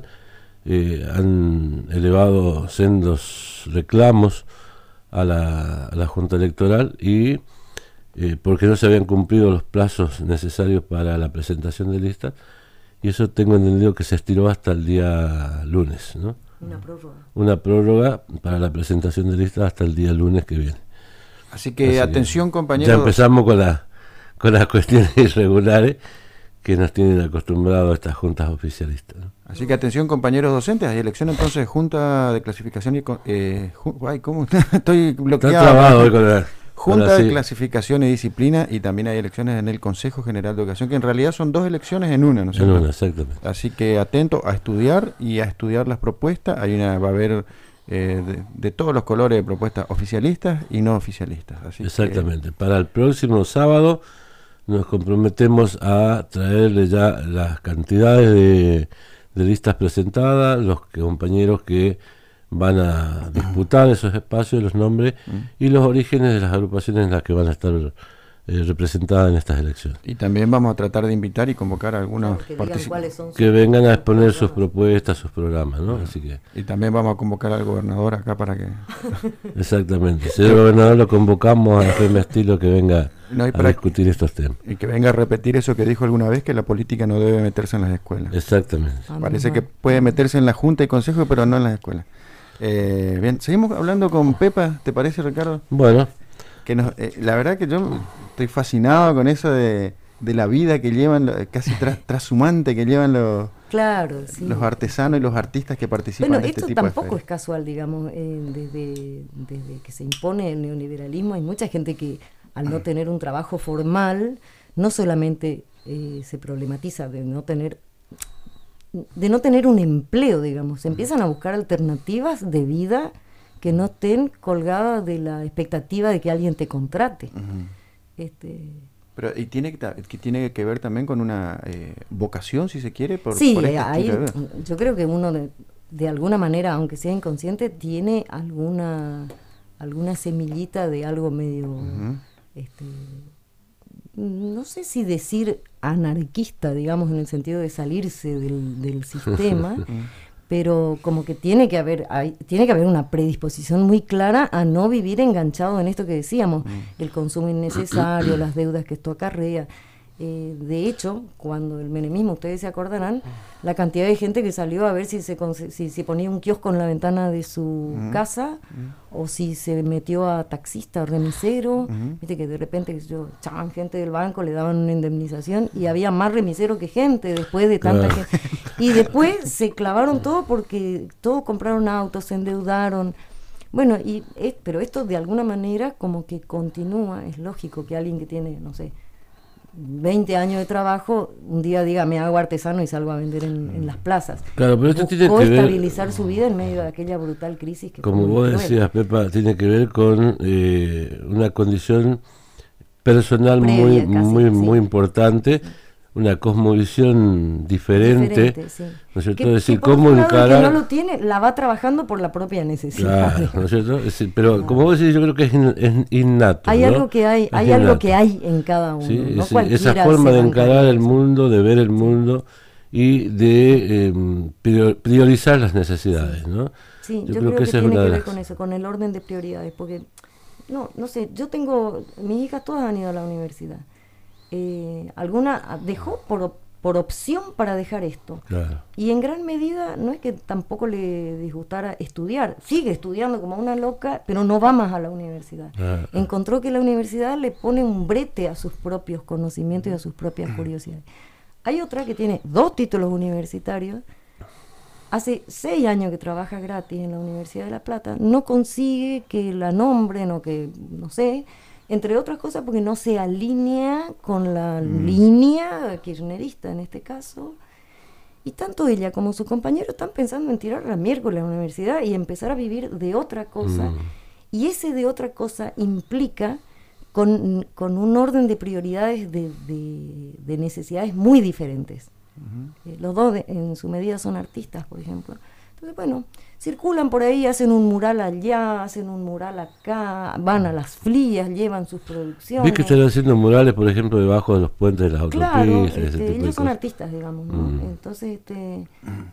eh, han elevado sendos reclamos a la, a la Junta Electoral y eh, porque no se habían cumplido los plazos necesarios para la presentación de listas, y eso tengo entendido que se estiró hasta el día lunes, ¿no? Una prórroga. Una prórroga para la presentación de listas hasta el día lunes que viene. Así que Así atención, que compañeros. Ya empezamos con la con las cuestiones irregulares que nos tienen acostumbrados a estas juntas oficialistas, ¿no? Así que atención, compañeros docentes, hay elección entonces de Junta de Clasificación y... Eh, ju, ay, ¿cómo? Estoy bloqueado. Está trabado hoy con la, Junta con la, de sí. Clasificación y Disciplina, y también hay elecciones en el Consejo General de Educación, que en realidad son dos elecciones en una, ¿no es cierto? En una, exactamente. Así que atento a estudiar y a estudiar las propuestas. Hay una, va a haber... Eh, de, de todos los colores de propuestas oficialistas y no oficialistas. Así exactamente. Que... Para el próximo sábado nos comprometemos a traerle ya las cantidades de, de listas presentadas, los compañeros que van a disputar esos espacios, los nombres y los orígenes de las agrupaciones en las que van a estar eh, representadas en estas elecciones. Y también vamos a tratar de invitar y convocar a algunos que, participantes que vengan a exponer sus propuestas, sus programas, ¿no? Así que y también vamos a convocar al gobernador acá para que... Exactamente. Si el gobernador lo convocamos a F M Estilo que venga no, a discutir estos temas. Y que venga a repetir eso que dijo alguna vez, que la política no debe meterse en las escuelas. Exactamente. Ah, Parece que puede meterse en la Junta y Consejo, pero no en las escuelas. Eh, bien, seguimos hablando con Pepa, ¿te parece, Ricardo? Bueno. Que nos, eh, la verdad que yo estoy fascinado con eso de, de la vida que llevan, casi tra, trashumante que llevan los, claro, sí. los artesanos y los artistas que participan bueno, en este esto tipo de tampoco ferias. Es casual, digamos, eh, desde, desde que se impone el neoliberalismo hay mucha gente que al no tener un trabajo formal no solamente eh, se problematiza de no tener de no tener un empleo, digamos, empiezan a buscar alternativas de vida que no estén colgadas de la expectativa de que alguien te contrate. Uh-huh. este Pero y tiene que, que tiene que ver también con una eh, vocación, si se quiere, por, sí, por este ahí, yo creo que uno de, de alguna manera, aunque sea inconsciente, tiene alguna alguna semillita de algo medio uh-huh. este, no sé si decir anarquista, digamos, en el sentido de salirse del, del sistema. Pero como que tiene que haber hay, tiene que haber una predisposición muy clara a no vivir enganchado en esto que decíamos, mm. el consumo innecesario, las deudas que esto acarrea. Eh, de hecho, cuando el menemismo, ustedes se acordarán, la cantidad de gente que salió a ver si se si, si ponía un kiosco en la ventana de su mm. casa mm. o si se metió a taxista o remisero, mm. viste que de repente yo, echaban gente del banco, le daban una indemnización y había más remisero que gente después de tanta claro. gente. Y después se clavaron todo porque todos compraron autos, se endeudaron. Bueno, y es, pero esto de alguna manera como que continúa. Es lógico que alguien que tiene, no sé, veinte años de trabajo, un día diga me hago artesano y salgo a vender en, en las plazas. Claro, pero esto tiene que estabilizar ver, su vida en medio de aquella brutal crisis que como vos decías, Pepa, tiene que ver con eh, una condición personal Previa, muy casi, muy sí. muy importante, una cosmovisión diferente, Diferente, sí. ¿no es cierto? Que, Es decir, que por cómo otro lado, el encarar... que no lo tiene, la va trabajando por la propia necesidad. Claro, ¿no es cierto? Es decir, pero como vos decís, yo creo que es, in, es innato. Hay ¿no? algo que hay, Es hay innato. algo que hay en cada uno. Sí, ¿no? es- Cualquiera esa forma se de banca encarar el eso. mundo, de ver el mundo y de eh, prior- priorizar las necesidades, ¿no? Sí, Yo yo, creo creo, que que, esa es tiene una que de ver las- con eso, con el orden de prioridades, porque, no, no sé, yo tengo, mis hijas todas han ido a la universidad. Eh, alguna dejó por, op- por opción para dejar esto. Claro. Y en gran medida no es que tampoco le disgustara estudiar, sigue estudiando como una loca, pero no va más a la universidad. Ah, Encontró que la universidad le pone un brete a sus propios conocimientos y a sus propias curiosidades. Hay otra que tiene dos títulos universitarios, hace seis años que trabaja gratis en la Universidad de La Plata, no consigue que la nombren o que, no sé, entre otras cosas porque no se alinea con la Mm. línea kirchnerista en este caso. Y tanto ella como su compañero están pensando en tirar la miércoles a la universidad y empezar a vivir de otra cosa. Mm. Y ese de otra cosa implica con, con un orden de prioridades de, de, de necesidades muy diferentes. Eh, los dos de- en su medida son artistas, por ejemplo. Entonces, bueno, circulan por ahí, hacen un mural allá, hacen un mural acá, van a las flias, llevan sus producciones. ¿Ves que están haciendo murales, por ejemplo, debajo de los puentes de las Claro, autopistas? ese este, tipo de ellos son cosas? artistas, digamos, ¿no? Mm. Entonces, este...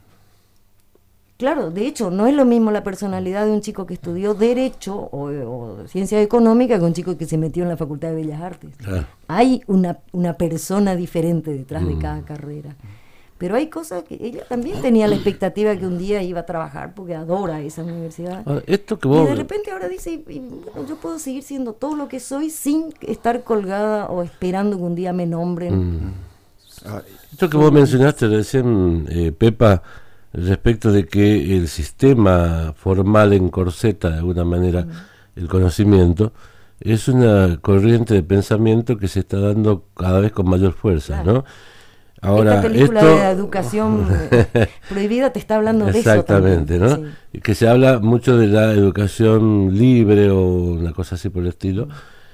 Claro, de hecho, no es lo mismo la personalidad de un chico que estudió Derecho o, o Ciencias Económicas que un chico que se metió en la Facultad de Bellas Artes. Claro. Hay una, una persona diferente detrás de Mm. cada carrera. Pero hay cosas que ella también tenía la expectativa que un día iba a trabajar porque adora esa universidad. Ahora, esto que Y vos... de repente ahora dice, y- y, bueno, yo puedo seguir siendo todo lo que soy sin estar colgada o esperando que un día me nombren. Mm. Ah, Esto que vos mencionaste recién, eh, Pepa, respecto de que el sistema formal encorseta de alguna manera el conocimiento, es una corriente de pensamiento que se está dando cada vez con mayor fuerza, Claro. ¿no? Ahora, Esta película esto... de la educación eh, prohibida te está hablando de eso Exactamente, también. ¿no? Sí. Y que se habla mucho de la educación libre o una cosa así por el estilo,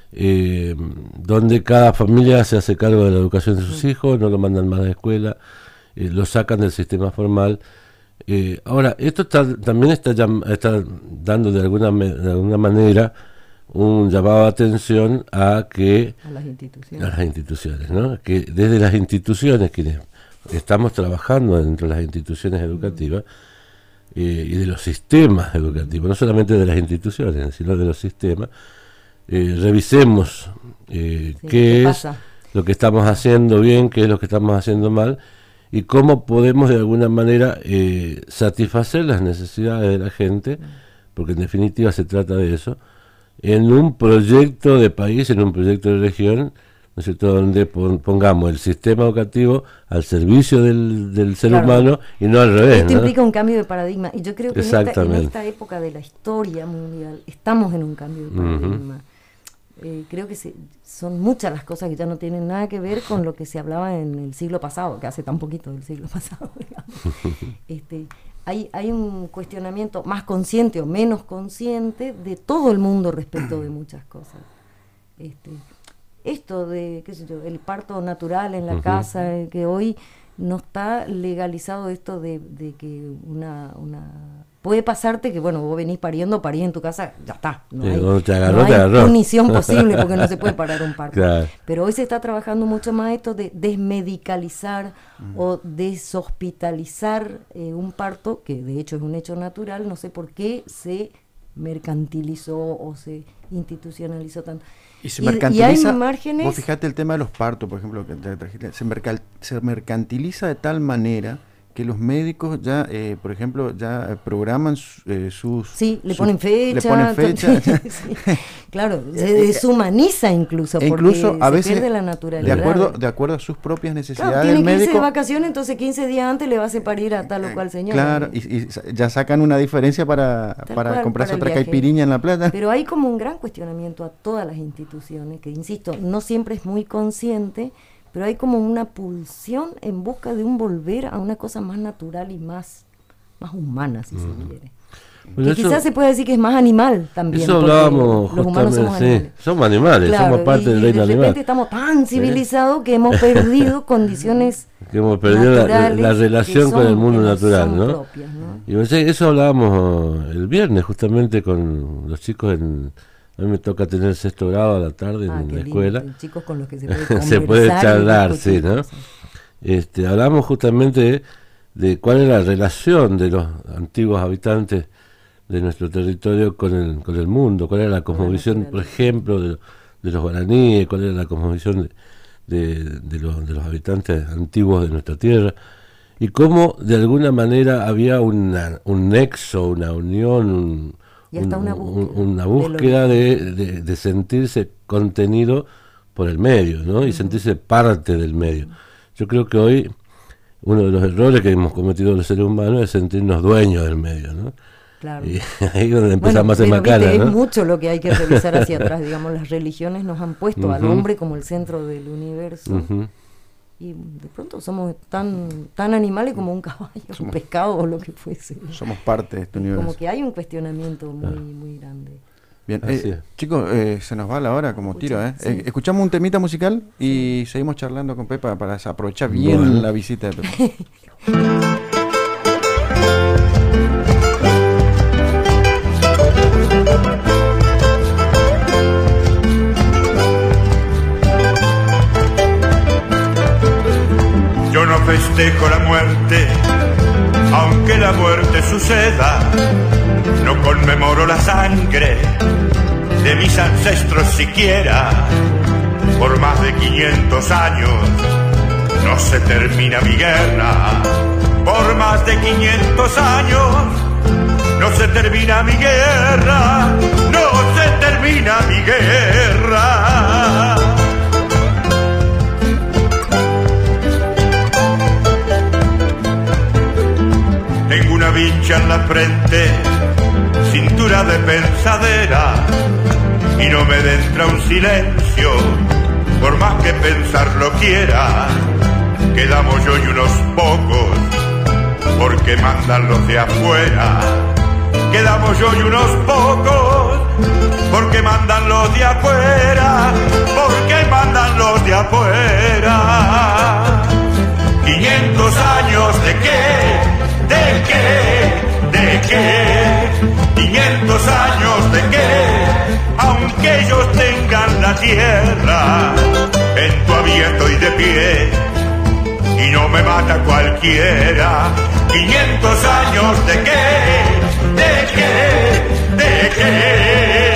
eh, donde cada familia se hace cargo de la educación de sus hijos, no lo mandan más a la escuela, eh, lo sacan del sistema formal. Eh, ahora, esto está, también está, llam- está dando de alguna, me- de alguna manera un llamado de atención a que A las instituciones. a las instituciones, ¿no? Que desde las instituciones, quienes estamos trabajando dentro de las instituciones educativas eh, y de los sistemas educativos, no solamente de las instituciones, sino de los sistemas, eh, revisemos eh, Sí, qué ¿qué es pasa? lo que estamos haciendo bien, qué es lo que estamos haciendo mal y cómo podemos de alguna manera eh, satisfacer las necesidades de la gente, porque en definitiva se trata de eso, en un proyecto de país, en un proyecto de región, ¿no es cierto?, donde pon- pongamos el sistema educativo al servicio del, del ser Claro. humano y no al revés, Esto ¿no? implica un cambio de paradigma. Y yo creo que en esta, en Exactamente. esta época de la historia mundial estamos en un cambio de paradigma. Eh, creo que se- son muchas las cosas que ya no tienen nada que ver con lo que se hablaba en el siglo pasado, que hace tan poquito del siglo pasado, digamos. este, hay, hay un cuestionamiento más consciente o menos consciente de todo el mundo respecto de muchas cosas. Este, esto de, qué sé yo, el parto natural en la Ujú. casa, eh, que hoy no está legalizado esto de, de que una, una... Puede pasarte que, bueno, vos venís pariendo, parís en tu casa, ya está. No Sí, hay, cuando te agarró, no te hay agarró. punición posible porque no se puede parar un parto. Claro. Pero hoy se está trabajando mucho más esto de desmedicalizar o deshospitalizar eh, un parto, que de hecho es un hecho natural, no sé por qué se mercantilizó o se institucionalizó tanto. Y se Y- y hay mercantiliza. márgenes- Vos fijate el tema de los partos, por ejemplo, que te trajiste, se, mercal- se mercantiliza de tal manera que los médicos ya, eh, por ejemplo, ya eh, programan su- eh, sus... Sí, le sus- ponen fecha. Le ponen fecha. Sí, claro, se deshumaniza incluso, E porque incluso a se veces, pierde la de naturalidad. acuerdo, de acuerdo a sus propias Claro, necesidades tiene del que irse de médico. vacaciones, entonces quince días antes le va a hacer parir a tal o cual señor. Claro, y, y sa- ya sacan una diferencia para, Tal para cual, comprarse para el otra viaje. caipiriña en La Plata. Pero hay como un gran cuestionamiento a todas las instituciones, que insisto, no siempre es muy consciente, pero hay como una pulsión en busca de un volver a una cosa más natural y más, más humana, si se quiere. Bueno, que eso, quizás se puede decir que es más animal también. Eso porque hablábamos los humanos somos justamente, animales. sí, somos animales, Claro, somos parte y del reino de repente animal. estamos tan civilizados que hemos perdido condiciones Que hemos perdido la, naturales la relación que con el son- mundo que nos natural, son ¿no? propias, ¿no? Y bueno, sí, eso hablábamos el viernes justamente con los chicos en... A mí me toca tener sexto grado a la tarde Ah, en qué la lindo, escuela. hay chicos con los que se puede Se puede conversar y charlar, sí, discutir ¿no? cosas. Este, hablamos justamente de, de cuál es la relación de los antiguos habitantes de nuestro territorio con el, con el mundo, cuál era la cosmovisión, por ejemplo, de, de los guaraníes, cuál era la cosmovisión de, de, de, los, de los habitantes antiguos de nuestra tierra, y cómo de alguna manera había una, un nexo, una unión, un, Y hasta un- una un- búsqueda una del búsqueda de, de, de sentirse contenido por el medio, ¿no? Y sentirse parte del medio. Yo creo que hoy uno de los errores que hemos cometido los seres humanos es sentirnos dueños del medio, ¿no? Claro. Y ahí es donde Bueno, empezamos a hacer pero, macana, viste, ¿no? es mucho lo que hay que revisar hacia atrás, digamos, las religiones nos han puesto al Ujú. hombre como el centro del universo. Ujú. Y de pronto somos tan tan animales como un caballo, un pescado o lo que fuese. Somos parte de este Como universo. que hay un cuestionamiento muy muy grande. Bien, Así eh, es. chicos, eh, se nos va la hora como tiro, ¿eh? Sí. Eh, Escuchamos un temita musical y seguimos charlando con Pepa para aprovechar bien Bueno. la visita de Pepa. Yo no festejo la muerte, aunque la muerte suceda. No conmemoro la sangre de mis ancestros siquiera. Por más de quinientos años no se termina mi guerra. Por más de quinientos años no se termina mi guerra. No se termina mi guerra. Tengo una vincha en la frente, cintura de pensadera, y no me entra un silencio, por más que pensarlo quiera. Quedamos yo y unos pocos, porque mandan los de afuera. Quedamos yo y unos pocos, porque mandan los de afuera, porque mandan los de afuera. quinientos años de qué, de qué, de qué, quinientos años de qué, aunque ellos tengan la tierra, en todavía estoy de pie y no me mata cualquiera. quinientos años de qué, de qué, de qué.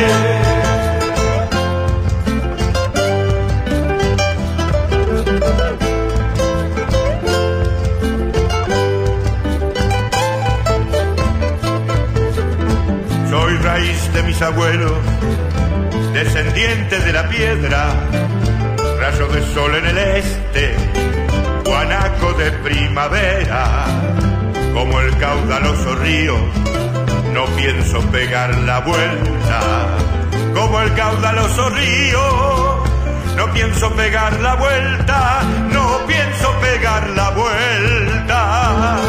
Soy raíz de mis abuelos, descendiente de la piedra, rayo de sol en el este, guanaco de primavera, como el caudaloso río, no pienso pegar la vuelta, como el caudaloso río, no pienso pegar la vuelta, no pienso pegar la vuelta.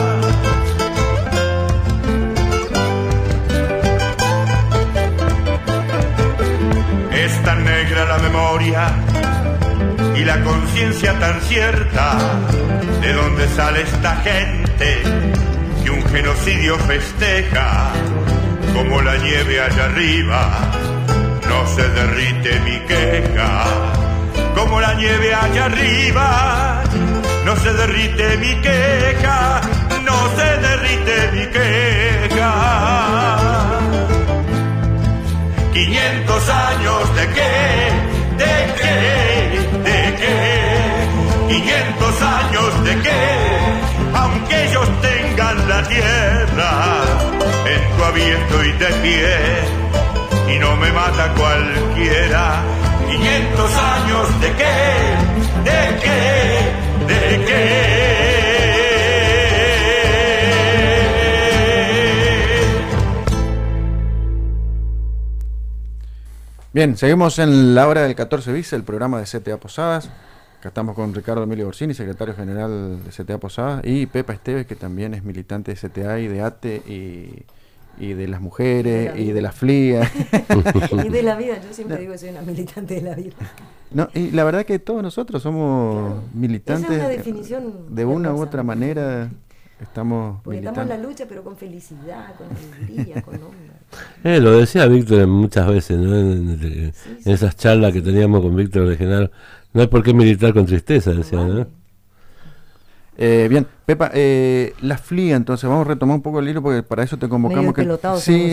Es tan negra la memoria y la conciencia tan cierta, de dónde sale esta gente que un genocidio festeja, como la nieve allá arriba, no se derrite mi queja, como la nieve allá arriba, no se derrite mi queja, no se derrite mi queja. quinientos años de qué, de qué, de qué, quinientos años de qué, aunque ellos tengan la tierra, en tu abierto y de pie, y no me mata cualquiera. quinientos años de qué, de qué, de qué. Bien, seguimos en la hora del catorce bis, el programa de C T A Posadas. Acá estamos con Ricardo Emilio Borsini, secretario general de C T A Posadas, y Pepa Esteves, que también es militante de C T A y de ATE y, y de las mujeres, de y de la F L I A. Y de la vida, yo siempre no. digo que soy una militante de la vida. No, y la verdad que todos nosotros somos claro. militantes. Esa es una definición de una u otra manera. Estamos Porque militando. Estamos en la lucha, pero con felicidad, con alegría, con onda. Eh, lo decía Víctor muchas veces, ¿no? En, en, en sí, sí. esas charlas que teníamos con Víctor de Genaro. No hay por qué militar con tristeza, decía, ¿no? Eh, bien, Pepa, eh, la F L I A, entonces vamos a retomar un poco el hilo porque para eso te convocamos. Que, sí,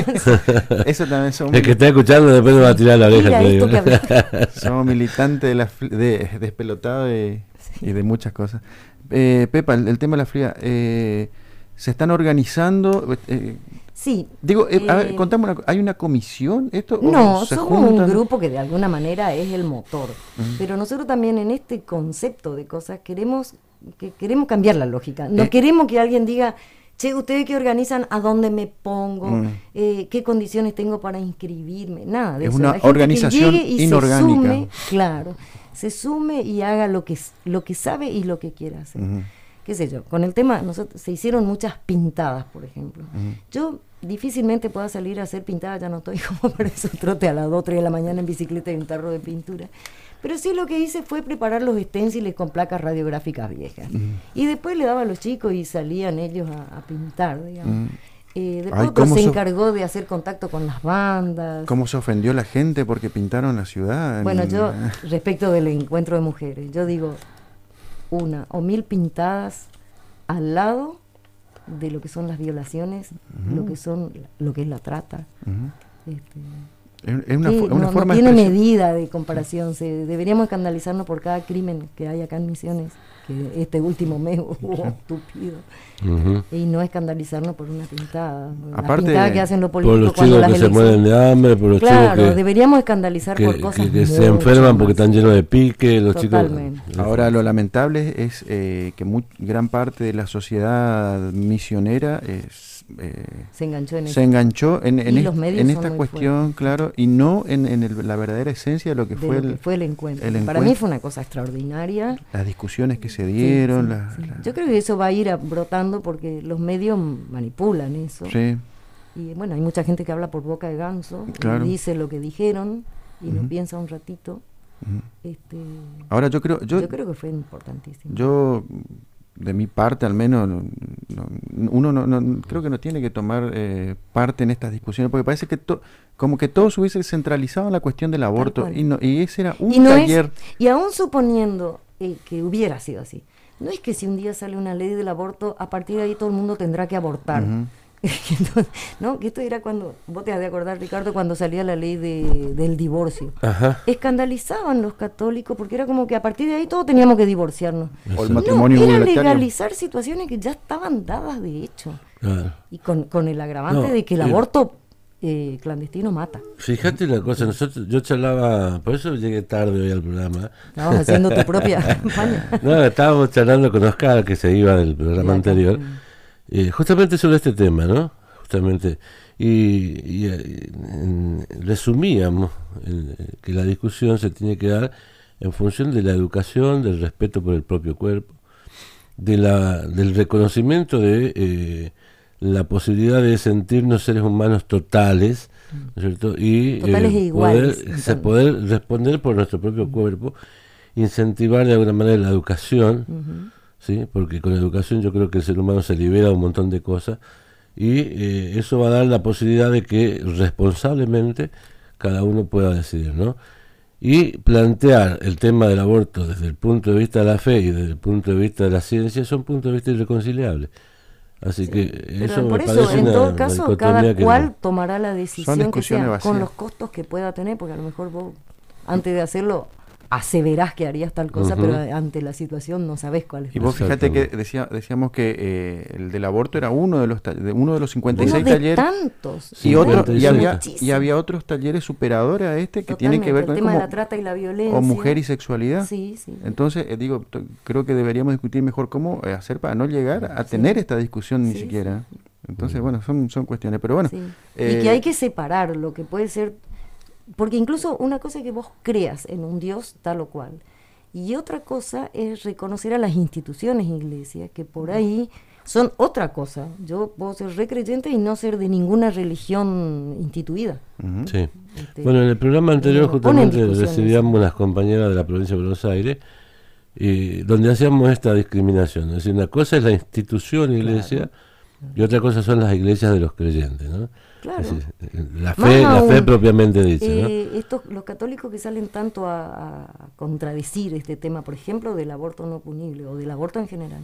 eso también somos. El que está escuchando después me va a tirar la oreja. Te digo. Somos militantes de la de despelotado de, sí. y de muchas cosas. Eh, Pepa, el, el tema de la F L I A, eh, se están organizando. Eh, sí. Digo, eh, a ver, contame una, ¿hay una comisión? Esto no, o se somos juntan? un grupo que de alguna manera es el motor. Uh-huh. Pero nosotros también en este concepto de cosas queremos que queremos cambiar la lógica. No eh. queremos que alguien diga, che, ustedes que organizan, ¿a dónde me pongo? Uh-huh. Eh, ¿Qué condiciones tengo para inscribirme? Nada de es eso. Es una organización y inorgánica. Se sume, claro, se sume y haga lo que, lo que sabe y lo que quiera hacer. Uh-huh. Qué sé yo, con el tema, nosotros, se hicieron muchas pintadas, por ejemplo. Uh-huh. Yo difícilmente pueda salir a hacer pintadas, ya no estoy como para eso trote a las dos, tres de la mañana en bicicleta y un tarro de pintura. Pero sí lo que hice fue preparar los esténciles con placas radiográficas viejas. Uh-huh. Y después le daba a los chicos y salían ellos a, a pintar, digamos. Uh-huh. Eh, después Ay, se encargó de hacer contacto con las bandas. ¿Cómo se ofendió la gente porque pintaron la ciudad? Bueno, en... yo, respecto del encuentro de mujeres, yo digo una o mil pintadas al lado de lo que son las violaciones, uh-huh. lo que son lo que es la trata. Uh-huh. Este, es una, sí, una no, forma no tiene medida de comparación. Se, deberíamos escandalizarnos por cada crimen que hay acá en Misiones, que este último mes hubo estúpido. Uh-huh. Y no escandalizarnos por una pintada. Aparte, la pintada que hacen los políticos por los cuando chicos las que elecciones. Se mueren de hambre, por los claro, chicos que, deberíamos escandalizar que, por cosas que, que se enferman porque están llenos de pique. Los Totalmente. chicos. Ahora, lo lamentable es eh, que muy, gran parte de la sociedad misionera es Eh, se enganchó en, se enganchó en, en, es, en esta cuestión, fuertes. Claro, y no en, en el, la verdadera esencia de lo que, de fue, lo el, que fue el encuentro. el Para encuentro. mí fue una cosa extraordinaria. Las discusiones que se dieron. Sí, sí, la, sí. La... Yo creo que eso va a ir a, brotando porque los medios manipulan eso. Sí. Y bueno, hay mucha gente que habla por boca de ganso, claro. y dice lo que dijeron y uh-huh. no piensa un ratito. Uh-huh. Este, Ahora yo creo, yo, yo creo que fue importantísimo. Yo de mi parte al menos no, no, uno no, no creo que no tiene que tomar eh, parte en estas discusiones porque parece que to, como que todo se hubiese centralizado en la cuestión del aborto y, no, y ese era un y no taller es, y aún suponiendo eh, que hubiera sido así, no es que si un día sale una ley del aborto a partir de ahí todo el mundo tendrá que abortar. Uh-huh. Entonces, no, que esto era cuando, vos te has de acordar, Ricardo, cuando salía la ley de, del divorcio. Ajá. Escandalizaban los católicos porque era como que a partir de ahí todos teníamos que divorciarnos. O el matrimonio no, era legalizar situaciones que ya estaban dadas de hecho. Claro. Y con, con el agravante no, de que el eh, aborto eh, clandestino mata. Fíjate una cosa, nosotros yo charlaba, por eso llegué tarde hoy al programa. Estabas haciendo tu propia campaña. No, estábamos charlando con Oscar, que se iba del programa ya, anterior. Claro. Eh, justamente sobre este tema, ¿no? Justamente, y, y, y en, resumíamos el, que la discusión se tiene que dar en función de la educación, del respeto por el propio cuerpo, de la, del reconocimiento de eh, la posibilidad de sentirnos seres humanos totales, ¿no es cierto? Y totales eh, e iguales, poder, se poder responder por nuestro propio cuerpo, incentivar de alguna manera la educación. Uh-huh. ¿Sí? Porque con educación yo creo que el ser humano se libera de un montón de cosas y eh, eso va a dar la posibilidad de que responsablemente cada uno pueda decidir, ¿no? Y plantear el tema del aborto desde el punto de vista de la fe y desde el punto de vista de la ciencia son puntos de vista irreconciliables. Así sí, que eso por me eso, parece en una, todo caso, cada cual no. tomará la decisión que sea, vacías. Con los costos que pueda tener, porque a lo mejor vos, antes de hacerlo, aseverás que harías tal cosa, uh-huh. pero ante la situación no sabés cuál es. Y vos fíjate que decía, decíamos que eh, el del aborto era uno de los ta- de uno de los cincuenta y seis uno de talleres tantos y otro y había y había otros talleres superadores a este que Totalmente, tienen que ver con el tema como, de la trata y la violencia o mujer y sexualidad. Sí, sí. Entonces eh, digo, t- creo que deberíamos discutir mejor cómo eh, hacer para no llegar a tener sí. esta discusión ni sí, siquiera. Sí. Entonces, bueno, son son cuestiones, pero bueno. Sí. Eh, y que hay que separar lo que puede ser, porque incluso una cosa es que vos creas en un Dios tal o cual. Y otra cosa es reconocer a las instituciones iglesias, que por ahí son otra cosa. Yo puedo ser recreyente y no ser de ninguna religión instituida. Ujú. Sí. Este, Bueno, en el programa anterior no ponen justamente discusiones. recibíamos unas compañeras de la provincia de Buenos Aires, y donde hacíamos esta discriminación. Es decir, una cosa es la institución iglesia y otra cosa son las iglesias de los creyentes, ¿no? Claro. Es decir, la Más fe, la fe aún, propiamente dicha, ¿no? Eh, estos, los católicos que salen tanto a, a contradecir este tema, por ejemplo, del aborto no punible o del aborto en general,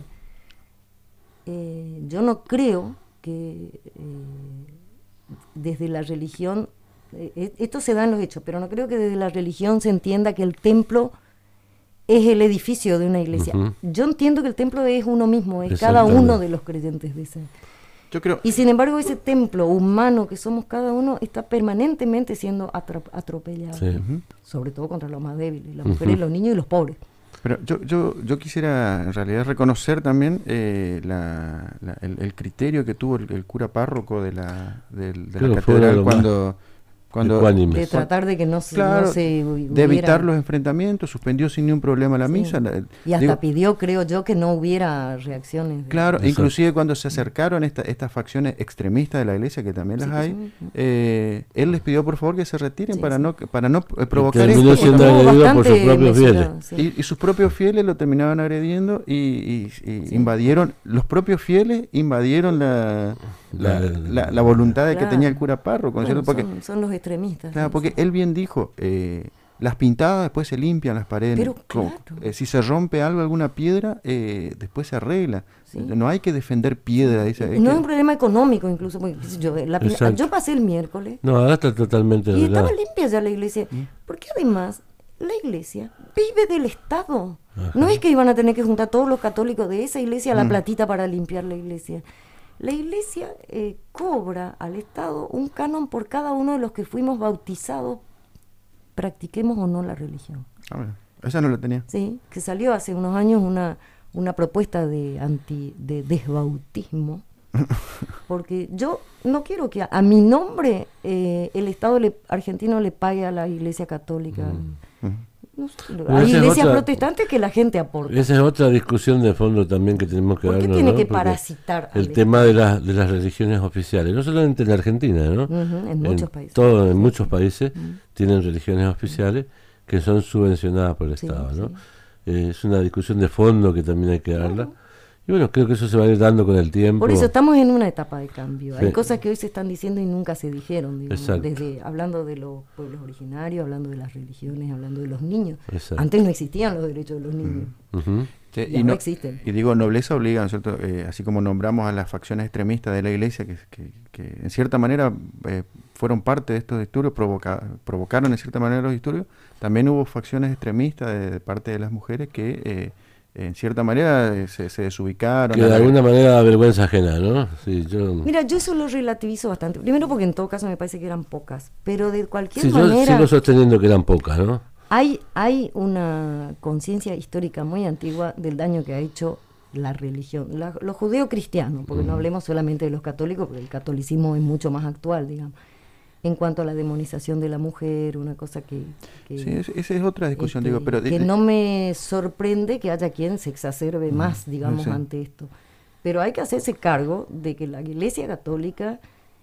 eh, yo no creo que eh, desde la religión, eh, esto se da en los hechos, pero no creo que desde la religión se entienda que el templo es el edificio de una iglesia. Ujú. Yo entiendo que el templo es uno mismo, es cada Exactamente. uno de los creyentes de ese. Yo creo, Y sin embargo ese templo humano que somos cada uno está permanentemente siendo atra- atropellado, Sí. sobre todo contra los más débiles, las mujeres, los niños y los pobres. pero yo, yo, yo quisiera en realidad reconocer también eh, la, la- el, el criterio que tuvo el, el cura párroco de la, del- de Creo la que fue catedral lo más cuando, cuando ecuánime. De tratar de que no se, Claro, no se de hubiera- evitar los enfrentamientos, suspendió sin ningún problema la Sí. misa. la- Y hasta digo, pidió, creo yo, que no hubiera reacciones. de- Claro, Exacto. inclusive cuando se acercaron esta, estas facciones extremistas de la iglesia, que también las Sí, que hay, son- eh, él les pidió por favor que se retiren Sí, para sí. no para no eh, provocar terminó esto, siendo porque Estuvo agredido por sus bastante propios mesurado, sí. y, y sus propios fieles lo terminaban agrediendo y, y- y invadieron, los propios fieles invadieron la, la, La- la- la voluntad de que Claro. tenía el cura párroco, ¿no es Bueno, cierto? Porque, son, son los extremistas. claro, ¿no? porque él bien dijo, eh, las pintadas después se limpian las paredes. Pero Como, claro. eh, si se rompe algo, alguna piedra, eh, después se arregla. Sí. No hay que defender piedra. Dice, Y es no que- es un problema económico incluso, porque qué sé yo, la pina- Exacto. yo pasé el miércoles No, ahora está totalmente y estaba arreglado. limpia ya la iglesia, porque además la iglesia vive del Estado. No es que iban a tener que juntar todos los católicos de esa iglesia la platita para limpiar la iglesia. La iglesia eh, cobra al Estado un canon por cada uno de los que fuimos bautizados, practiquemos o no la religión. Ah, bueno, esa no la tenía. Sí, que salió hace unos años una, una propuesta de anti de desbautismo, porque yo no quiero que a, a mi nombre eh, el Estado le- argentino le pague a la Iglesia Católica. No sé, Pero hay esa es iglesias otra- protestantes que la gente aporta. Esa es otra discusión de fondo también que tenemos que ¿Por qué darnos, tiene ¿no? que Porque parasitar al el tema de, las de las religiones oficiales, no solamente en la Argentina, ¿no? Ujú, en muchos países. todo- en muchos países tienen religiones oficiales que son subvencionadas por el Sí, Estado, ¿no? sí. Eh, es una discusión de fondo que también hay que darla. Y bueno, creo que eso se va a ir dando con el tiempo. Por eso estamos en una etapa de cambio. Sí. Hay cosas que hoy se están diciendo y nunca se dijeron, digamos, Exacto. desde hablando de los pueblos originarios, hablando de las religiones, hablando de los niños. Exacto. Antes no existían los derechos de los niños. Ujú. Sí, Y ahora existen. y digo, nobleza obliga, ¿no es cierto? Eh, así como nombramos a las facciones extremistas de la iglesia, que, que- que en cierta manera eh, fueron parte de estos disturbios, provoca- provocaron en cierta manera los disturbios, también hubo facciones extremistas de, de parte de las mujeres que eh, en cierta manera eh, se, se desubicaron. Que de a la- alguna manera da vergüenza ajena, ¿no? Sí, yo, Mira, yo eso lo relativizo bastante. Primero porque en todo caso me parece que eran pocas, pero de cualquier sí, yo manera sigo sosteniendo que eran pocas, ¿no? hay hay una conciencia histórica muy antigua del daño que ha hecho la religión, la- los judeocristianos, porque no hablemos solamente de los católicos, porque el catolicismo es mucho más actual, digamos, en cuanto a la demonización de la mujer, una cosa que, que, Sí, es- esa es otra discusión, este, digo, pero... de- que de- no me sorprende que haya quien se exacerbe más, digamos, sí. ante esto. Pero hay que hacerse cargo de que la Iglesia Católica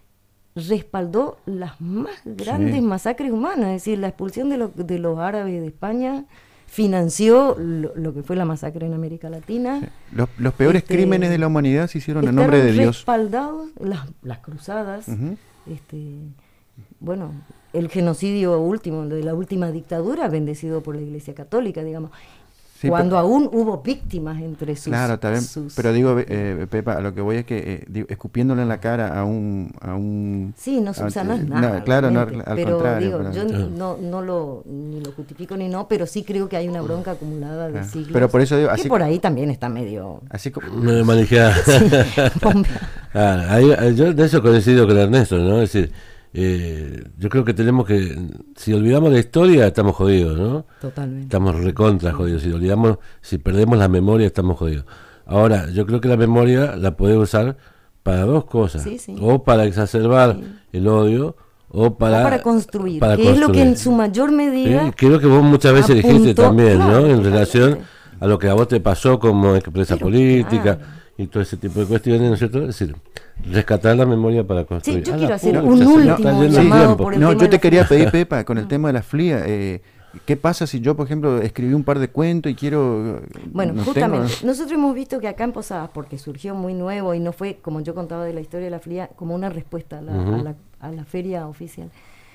respaldó las más grandes Sí. masacres humanas, es decir, la expulsión de, lo- de los árabes de España financió lo, lo que fue la masacre en América Latina. Los, los peores Este, crímenes de la humanidad se hicieron en Estaron nombre de Dios. respaldados las, las cruzadas, Ujú. este, bueno, el genocidio último, de la última dictadura, bendecido por la Iglesia Católica, digamos. Sí, cuando pero- aún hubo víctimas entre sus... Claro, está bien, sus- pero digo, eh, Pepa, a lo que voy es que eh, digo, escupiéndole en la cara a un... A un Sí, no a- subsanas eh, nada. no, claro, no, realmente, al pero contrario. digo, pero- yo Claro. no, no lo, ni lo justifico ni no, pero sí creo que hay una bronca acumulada de Claro. siglos. Pero por eso digo, que así por co- ahí también está medio... Así como... Me manejaba. bombeado. Ah, ahí- ahí yo de eso coincido con Ernesto, ¿no? Es decir, eh, yo creo que tenemos que, si olvidamos la historia, estamos jodidos, ¿no? Totalmente. Estamos recontra jodidos. Si olvidamos, si perdemos la memoria, estamos jodidos. Ahora, yo creo que la memoria la puede usar para dos cosas. Sí, sí. O para exacerbar el odio, o para, O para construir, para que es lo que en construir. su mayor medida... Sí, creo que vos muchas veces dijiste apuntó- también, claro, ¿no? En totalmente. relación a lo que a vos te pasó como expresa Pero política claro. y todo ese tipo de cuestiones, ¿no es cierto? Es decir, rescatar la memoria para construir. Sí, yo Ah, quiero la hacer pucha, un se me último está yendo el llamado tiempo. por el No, tema yo de te la quería F L I A. pedir, Pepa, con el tema de la F L I A, eh, ¿qué pasa si yo, por ejemplo, escribí un par de cuentos y quiero... Bueno, no justamente, tengo- nosotros hemos visto que acá en Posadas, porque surgió muy nuevo y no fue, como yo contaba de la historia de la F L I A, como una respuesta a la, Ujú. a la, a la feria oficial.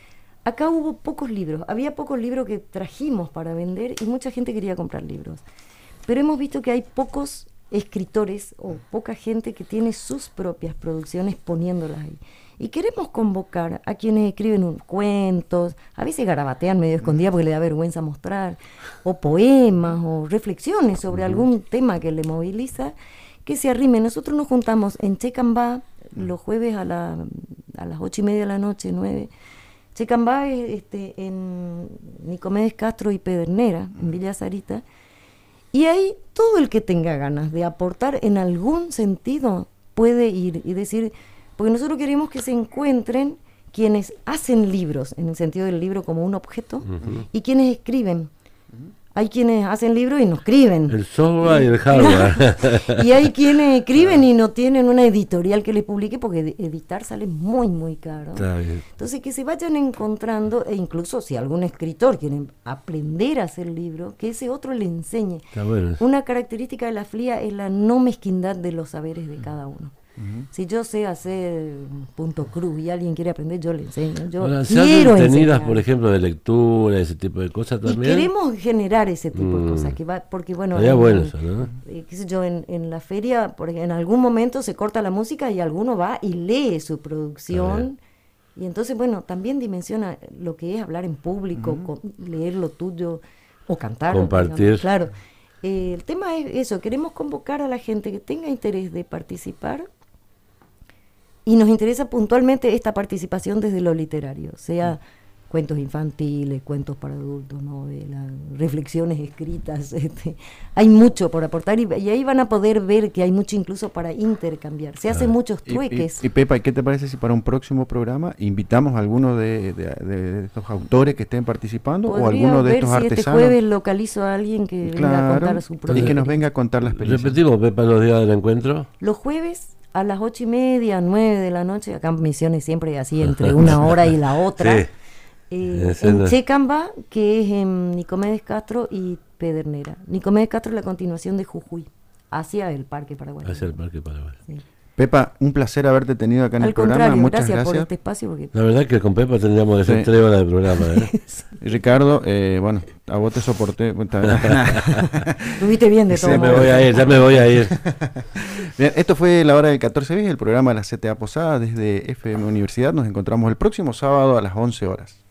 Acá hubo pocos libros, había pocos libros que trajimos para vender y mucha gente quería comprar libros. Pero hemos visto que hay pocos escritores o poca gente que tiene sus propias producciones poniéndolas ahí. Y queremos convocar a quienes escriben un- cuentos, a veces garabatean medio escondida porque le da vergüenza mostrar, o poemas, o reflexiones sobre algún tema que le moviliza, que se arrimen. Nosotros nos juntamos en Checambá los jueves a, la, a las ocho y media de la noche, nueve. Checambá es este, en Nicomedes Castro y Pedernera, en Villa Sarita. Y ahí todo el que tenga ganas de aportar en algún sentido puede ir y decir, porque nosotros queremos que se encuentren quienes hacen libros, en el sentido del libro como un objeto, Ujú. y quienes escriben. Hay quienes hacen libros y no escriben. El software y el hardware. Y hay quienes escriben y no tienen una editorial que les publique porque ed- editar sale muy, muy caro. Está bien. Entonces, que se vayan encontrando, e incluso si algún escritor quiere aprender a hacer libros, que ese otro le enseñe. Está bueno eso. Una característica de la F L I A es la no mezquindad de los saberes de cada uno. Si yo sé hacer punto cruz y alguien quiere aprender, yo le enseño. Yo Ahora, ¿se hacen quiero tenidas, enseñar. por ejemplo, de lectura, ese tipo de cosas Y también? queremos generar ese tipo de Mm. cosas, que va, porque bueno, Estaría en- bueno eso, ¿no? eh, qué sé yo, en, en la feria, por ejemplo, en algún momento se corta la música y alguno va y lee su producción. Y entonces, bueno, también dimensiona lo que es hablar en público, con- leer lo tuyo o cantar. Compartir. digamos, claro. Eh, el tema es eso, queremos convocar a la gente que tenga interés de participar y nos interesa puntualmente esta participación desde lo literario, sea cuentos infantiles, cuentos para adultos, novelas, reflexiones escritas. Este, hay mucho por aportar y, y ahí van a poder ver que hay mucho incluso para intercambiar. Se hacen muchos Y- y- trueques. Y, Pepa, ¿y qué te parece si para un próximo programa invitamos a alguno de, de- de estos autores que estén participando o Podría alguno de ver estos si artesanos? este jueves localizo a alguien que venga a Claro, contar su y propia que nos experiencia. venga a contar la experiencia. Repetimos, Pepa, los días del encuentro. Los jueves a las ocho y media, nueve de la noche, acá en Misiones siempre así entre una hora y la otra. Sí. Eh, Ese en no- Checambá, que es en Nicomedes Castro y Pedernera. Nicomedes Castro es la continuación de Jujuy, hacia el Parque Paraguay. Hacia el Parque Paraguay. Sí. Pepa, un placer haberte tenido acá en Al el programa. contrario, Muchas gracias, gracias. por este espacio. Porque La verdad que con Pepa tendríamos que hacer Sí. tres horas de programa, ¿eh? Y Ricardo, eh, bueno, a vos te soporté. estuviste bien de Sí, todo Ya me modo. voy a ir, ya me voy a ir. Bien, esto fue La Hora del catorce bis, el programa de la C T A Posada desde F M Universidad. Nos encontramos el próximo sábado a las once horas.